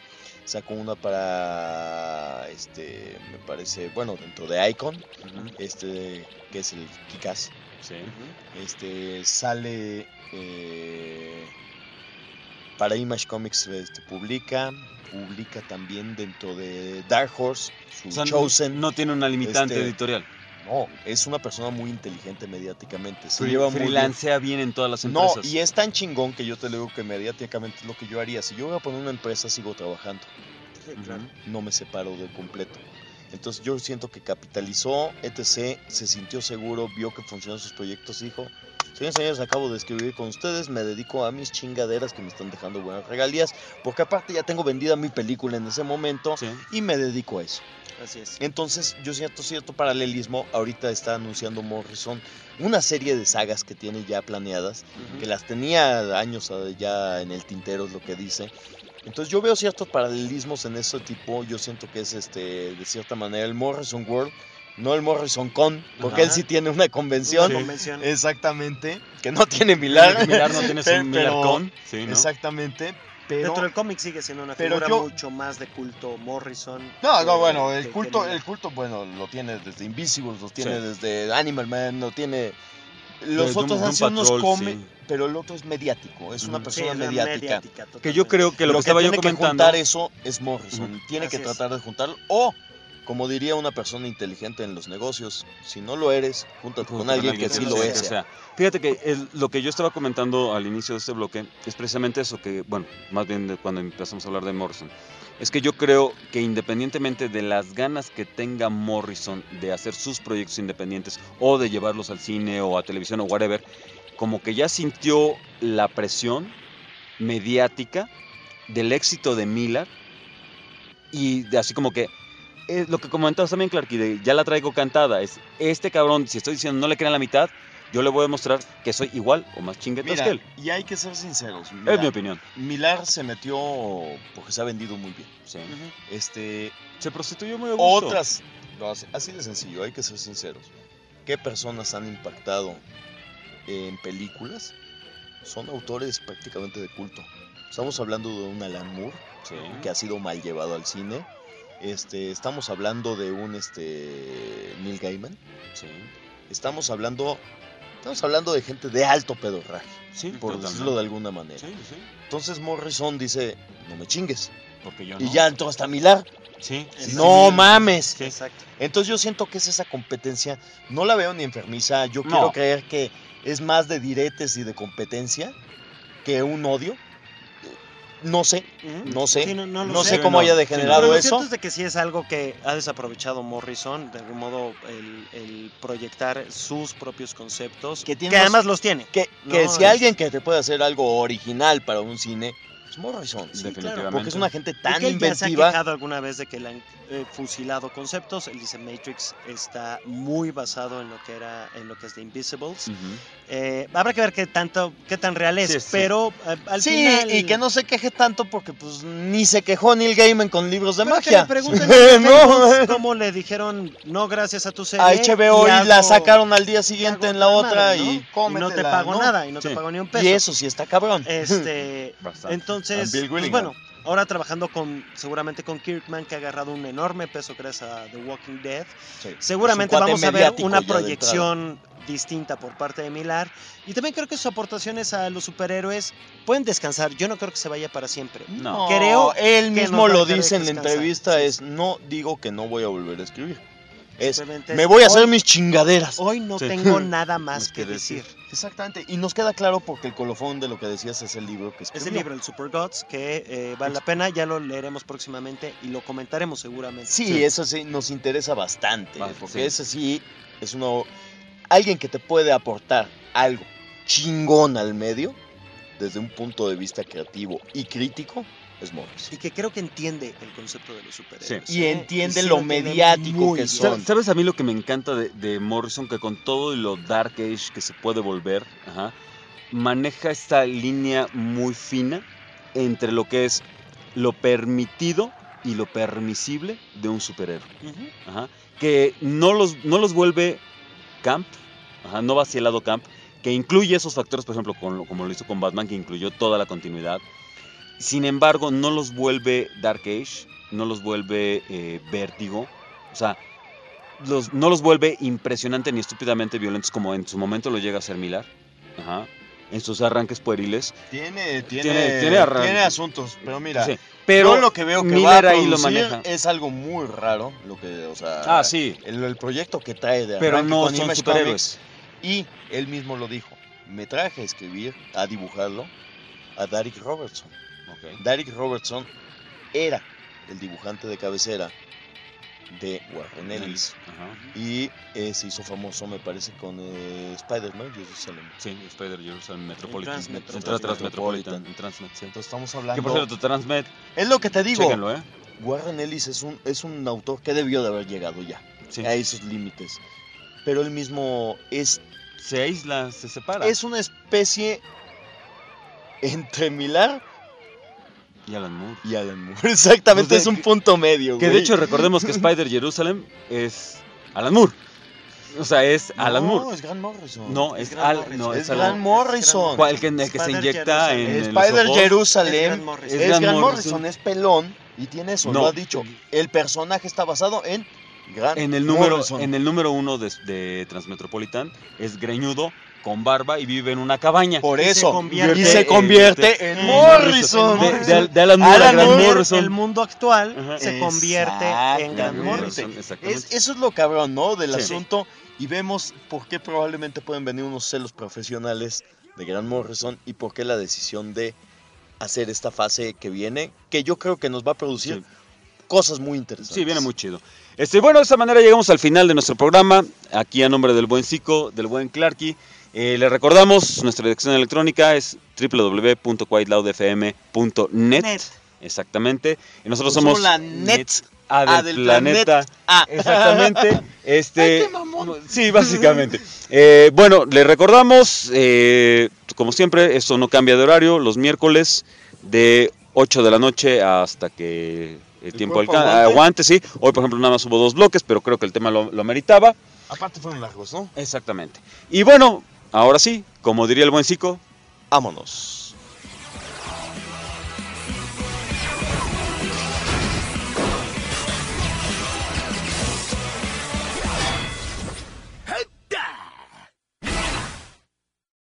sacó una para, me parece, bueno, dentro de Icon, que es el Kick-Ass. Sí. Sale para Image Comics, publica también dentro de Dark Horse, su O sea, Chosen. no tiene una limitante editorial. No, es una persona muy inteligente mediáticamente. Se lleva muy bien. Freelancea bien en todas las No, empresas. y es tan chingón que yo te digo que mediáticamente es lo que yo haría. Si yo voy a poner una empresa, sigo trabajando. Sí, claro. No me separo de completo. Entonces yo siento que capitalizó, etc., se sintió seguro, vio que funcionaban sus proyectos, dijo, señores, acabo de escribir con ustedes, me dedico a mis chingaderas que me están dejando buenas regalías, porque aparte ya tengo vendida mi película en ese momento Sí. y me dedico a eso. Así es. Entonces yo siento cierto paralelismo, ahorita está anunciando Morrison una serie de sagas que tiene ya planeadas, que las tenía años ya en el tintero, es lo que dice. Entonces yo veo ciertos paralelismos en ese tipo. Yo siento que es de cierta manera el Morrison World, no el Morrison Con, porque él sí tiene una convención. Una convención. Exactamente, que no tiene Millar. Millar no tiene su Millar Con. Sí, ¿no? Exactamente, pero Dentro del cómic sigue siendo una pero figura yo- mucho más de culto Morrison. bueno, que el culto, Millar. bueno, lo tiene desde Invisibles, lo tiene Sí. desde Animal Man, lo tiene. De Los otros Doom han sido unos Patrol, cómics, sí. pero el otro es mediático, es una Ujú. Sí, persona es una mediática. Que yo totalmente. creo que lo que estaba yo tiene que comentando. juntar eso es Morrison. Ujú. Tiene Así que es. tratar de juntarlo. O, como diría una persona inteligente en los negocios, si no lo eres, júntate con alguien que sí lo que es. sea. Fíjate que lo que yo estaba comentando al inicio de este bloque es precisamente eso, que, bueno, más bien de cuando empezamos a hablar de Morrison, es que yo creo que independientemente de las ganas que tenga Morrison de hacer sus proyectos independientes o de llevarlos al cine o a televisión o whatever, como que ya sintió la presión mediática del éxito de Miller y de así como que lo que comentabas también, Clark, y ya la traigo cantada, es este cabrón, si estoy diciendo no le crean la mitad, yo le voy a demostrar que soy igual o más chinguetas que Mira, él. y hay que ser sinceros. Es mi opinión. Millar se metió porque se ha vendido muy bien. Sí. Este, Se prostituyó muy a gusto. otras, así de sencillo, hay que ser sinceros. ¿Qué personas han impactado en películas? Son autores prácticamente de culto. Estamos hablando de un Alan Moore, Sí. que ha sido mal llevado al cine. Estamos hablando de un Neil Gaiman. Sí. Estamos hablando de gente de alto pedorraje, Sí, por totalmente. decirlo de alguna manera. Sí, sí. Entonces Morrison dice, no me chingues. Porque yo Y no. ya entró hasta Millar. Sí. No mames. Sí. Exacto. Entonces yo siento que es esa competencia. No la veo ni enfermiza. Yo No. quiero creer que es más de diretes y de competencia que un odio. No sé. No sé. Sí, no lo No sé. sé cómo no. haya Sí, degenerado Pero lo eso. cierto es de que sí es algo que ha desaprovechado Morrison, de algún modo, el proyectar sus propios conceptos, Que que, tiene además unos- los tiene. Que No, si alguien que te puede hacer algo original para un cine, es Morrison. Sí, Definitivamente. Porque es una gente Y tan que él ya se ha inventiva. quejado alguna vez de que le han fusilado conceptos. Él dice Matrix está muy basado en lo que es de Invisibles. Ujú. Habrá que ver qué tan real es, Sí, sí. pero al Sí, final... y que no se queje tanto porque pues ni se quejó Neil Gaiman con libros de Pero que magia. le pregunten a No. Jeff cómo le dijeron no gracias a tu serie. A HBO y la hago- sacaron al día y siguiente hago en la otra otra madre, ¿no? y Y no te cómetela, pago ¿no? nada, y no te Sí. pago ni un peso. Y eso sí está cabrón. Bastante. Entonces, And Bill pues Willingham. bueno, ahora trabajando seguramente con Kirkman, que ha agarrado un enorme peso gracias a The Walking Dead. Sí. Seguramente Es un cuate vamos a ver mediático una ya de entrada. proyección distinta por parte de Millar. Y también creo que sus aportaciones a los superhéroes pueden descansar. Yo no creo que se vaya para siempre. No. Creo él que mismo nos va a lo querer dice en la descansar. entrevista, Sí, es no digo que no voy a volver a escribir. Es Simplemente me es, voy a hacer hoy- mis chingaderas. Hoy no Sí. tengo nada más Más que que decir. Exactamente. Y nos queda claro porque el colofón de lo que decías es el libro que Es escribió. el libro, el Super Gods, que vale la pena. Ya lo leeremos próximamente y lo comentaremos seguramente. Sí, Sí. eso sí nos interesa bastante, Vale, porque sí. ese sí es alguien que te puede aportar algo chingón al medio desde un punto de vista creativo y crítico, es Morrison. Y que creo que entiende el concepto de los superhéroes. Sí. Y entiende sí lo entiende mediático muy que bien. son. ¿Sabes a mí lo que me encanta de Morrison? Que con todo y lo Dark Age que se puede volver, maneja esta línea muy fina entre lo que es lo permitido y lo permisible de un superhéroe. Ujú. Que no los vuelve camp, no va hacia el lado camp, que incluye esos factores, por ejemplo, como lo hizo con Batman, que incluyó toda la continuidad, Sin embargo, no los vuelve Dark Age, no los vuelve Vértigo. O sea, no los vuelve impresionante ni estúpidamente violentos como en su momento lo llega a ser Millar. Ajá. En sus arranques pueriles. Tiene asuntos, pero mira, Sí, pero yo lo que veo que Miller va a ahí lo producir maneja. es algo muy raro, lo que, o sea, Sí. el proyecto que trae de Pero arranque no con son Image superhéroes. Comics, y él mismo lo dijo, me traje a escribir, a dibujarlo, a Derek Robertson. Okay. Derek Robertson era el dibujante de cabecera de Warren Ellis. Ajá. Y se hizo famoso, me parece, con Spider-Man, Jerusalem. Sí, Spider-Jerusalem Metropolitan. Transmetropolitan. Transmetropolitan. En Transmet, sí. Entonces estamos Que hablando... por cierto, Transmet, es lo que te digo. chéquenlo, Warren Ellis es un autor que debió de haber llegado ya Sí. a esos límites. Pero él mismo Se aísla, se separa. es una especie entre Millar Y Alan Moore. y Alan Moore. Exactamente, Pues es un punto medio. Que de güey. hecho recordemos que Spider-Jerusalem es Alan Moore. O sea, es Alan Moore. No, es Grant Morrison. No, es Grant Al, Morrison. no, es Alan- Grant Morrison. ¿Cuál? El que se inyecta en Spider-Jerusalem. los ojos. Spider Es Jerusalem Grant Morrison. es Grant Grant Morrison. Morrison, es pelón y tiene eso, No. lo ha dicho. El personaje está basado en Grant En el número 1 de Transmetropolitan es greñudo, con barba y vive en una cabaña. Por Y se eso. convierte Y se convierte en Morrison. De Alan Moore a Alan Grant Moore, Morrison. El mundo actual Ajá. se convierte en Grant Morrison. Exactamente. Eso es lo cabrón, ¿no? Del Sí. asunto. Y vemos por qué probablemente pueden venir unos celos profesionales de Grant Morrison y por qué la decisión de hacer esta fase que viene, que yo creo que nos va a producir Sí. cosas muy interesantes. Sí, viene muy chido. Bueno, de esta manera llegamos al final de nuestro programa. Aquí a nombre del buen Zico, del buen Clarky. Le recordamos, nuestra dirección electrónica es www.quietloudfm.net. Net. Exactamente. Y nosotros Somos somos la net del planeta. A. Exactamente. qué mamón. Sí, básicamente. Bueno, le recordamos, como siempre, esto no cambia de horario, los miércoles de 8 de la noche hasta que el tiempo cuerpo aguante. aguante, sí. Hoy, por ejemplo, nada más hubo 2 bloques, pero creo que el tema lo meritaba. Aparte fueron largos, ¿no? Exactamente. Y bueno, ahora sí, como diría el buen Zico, Vámonos.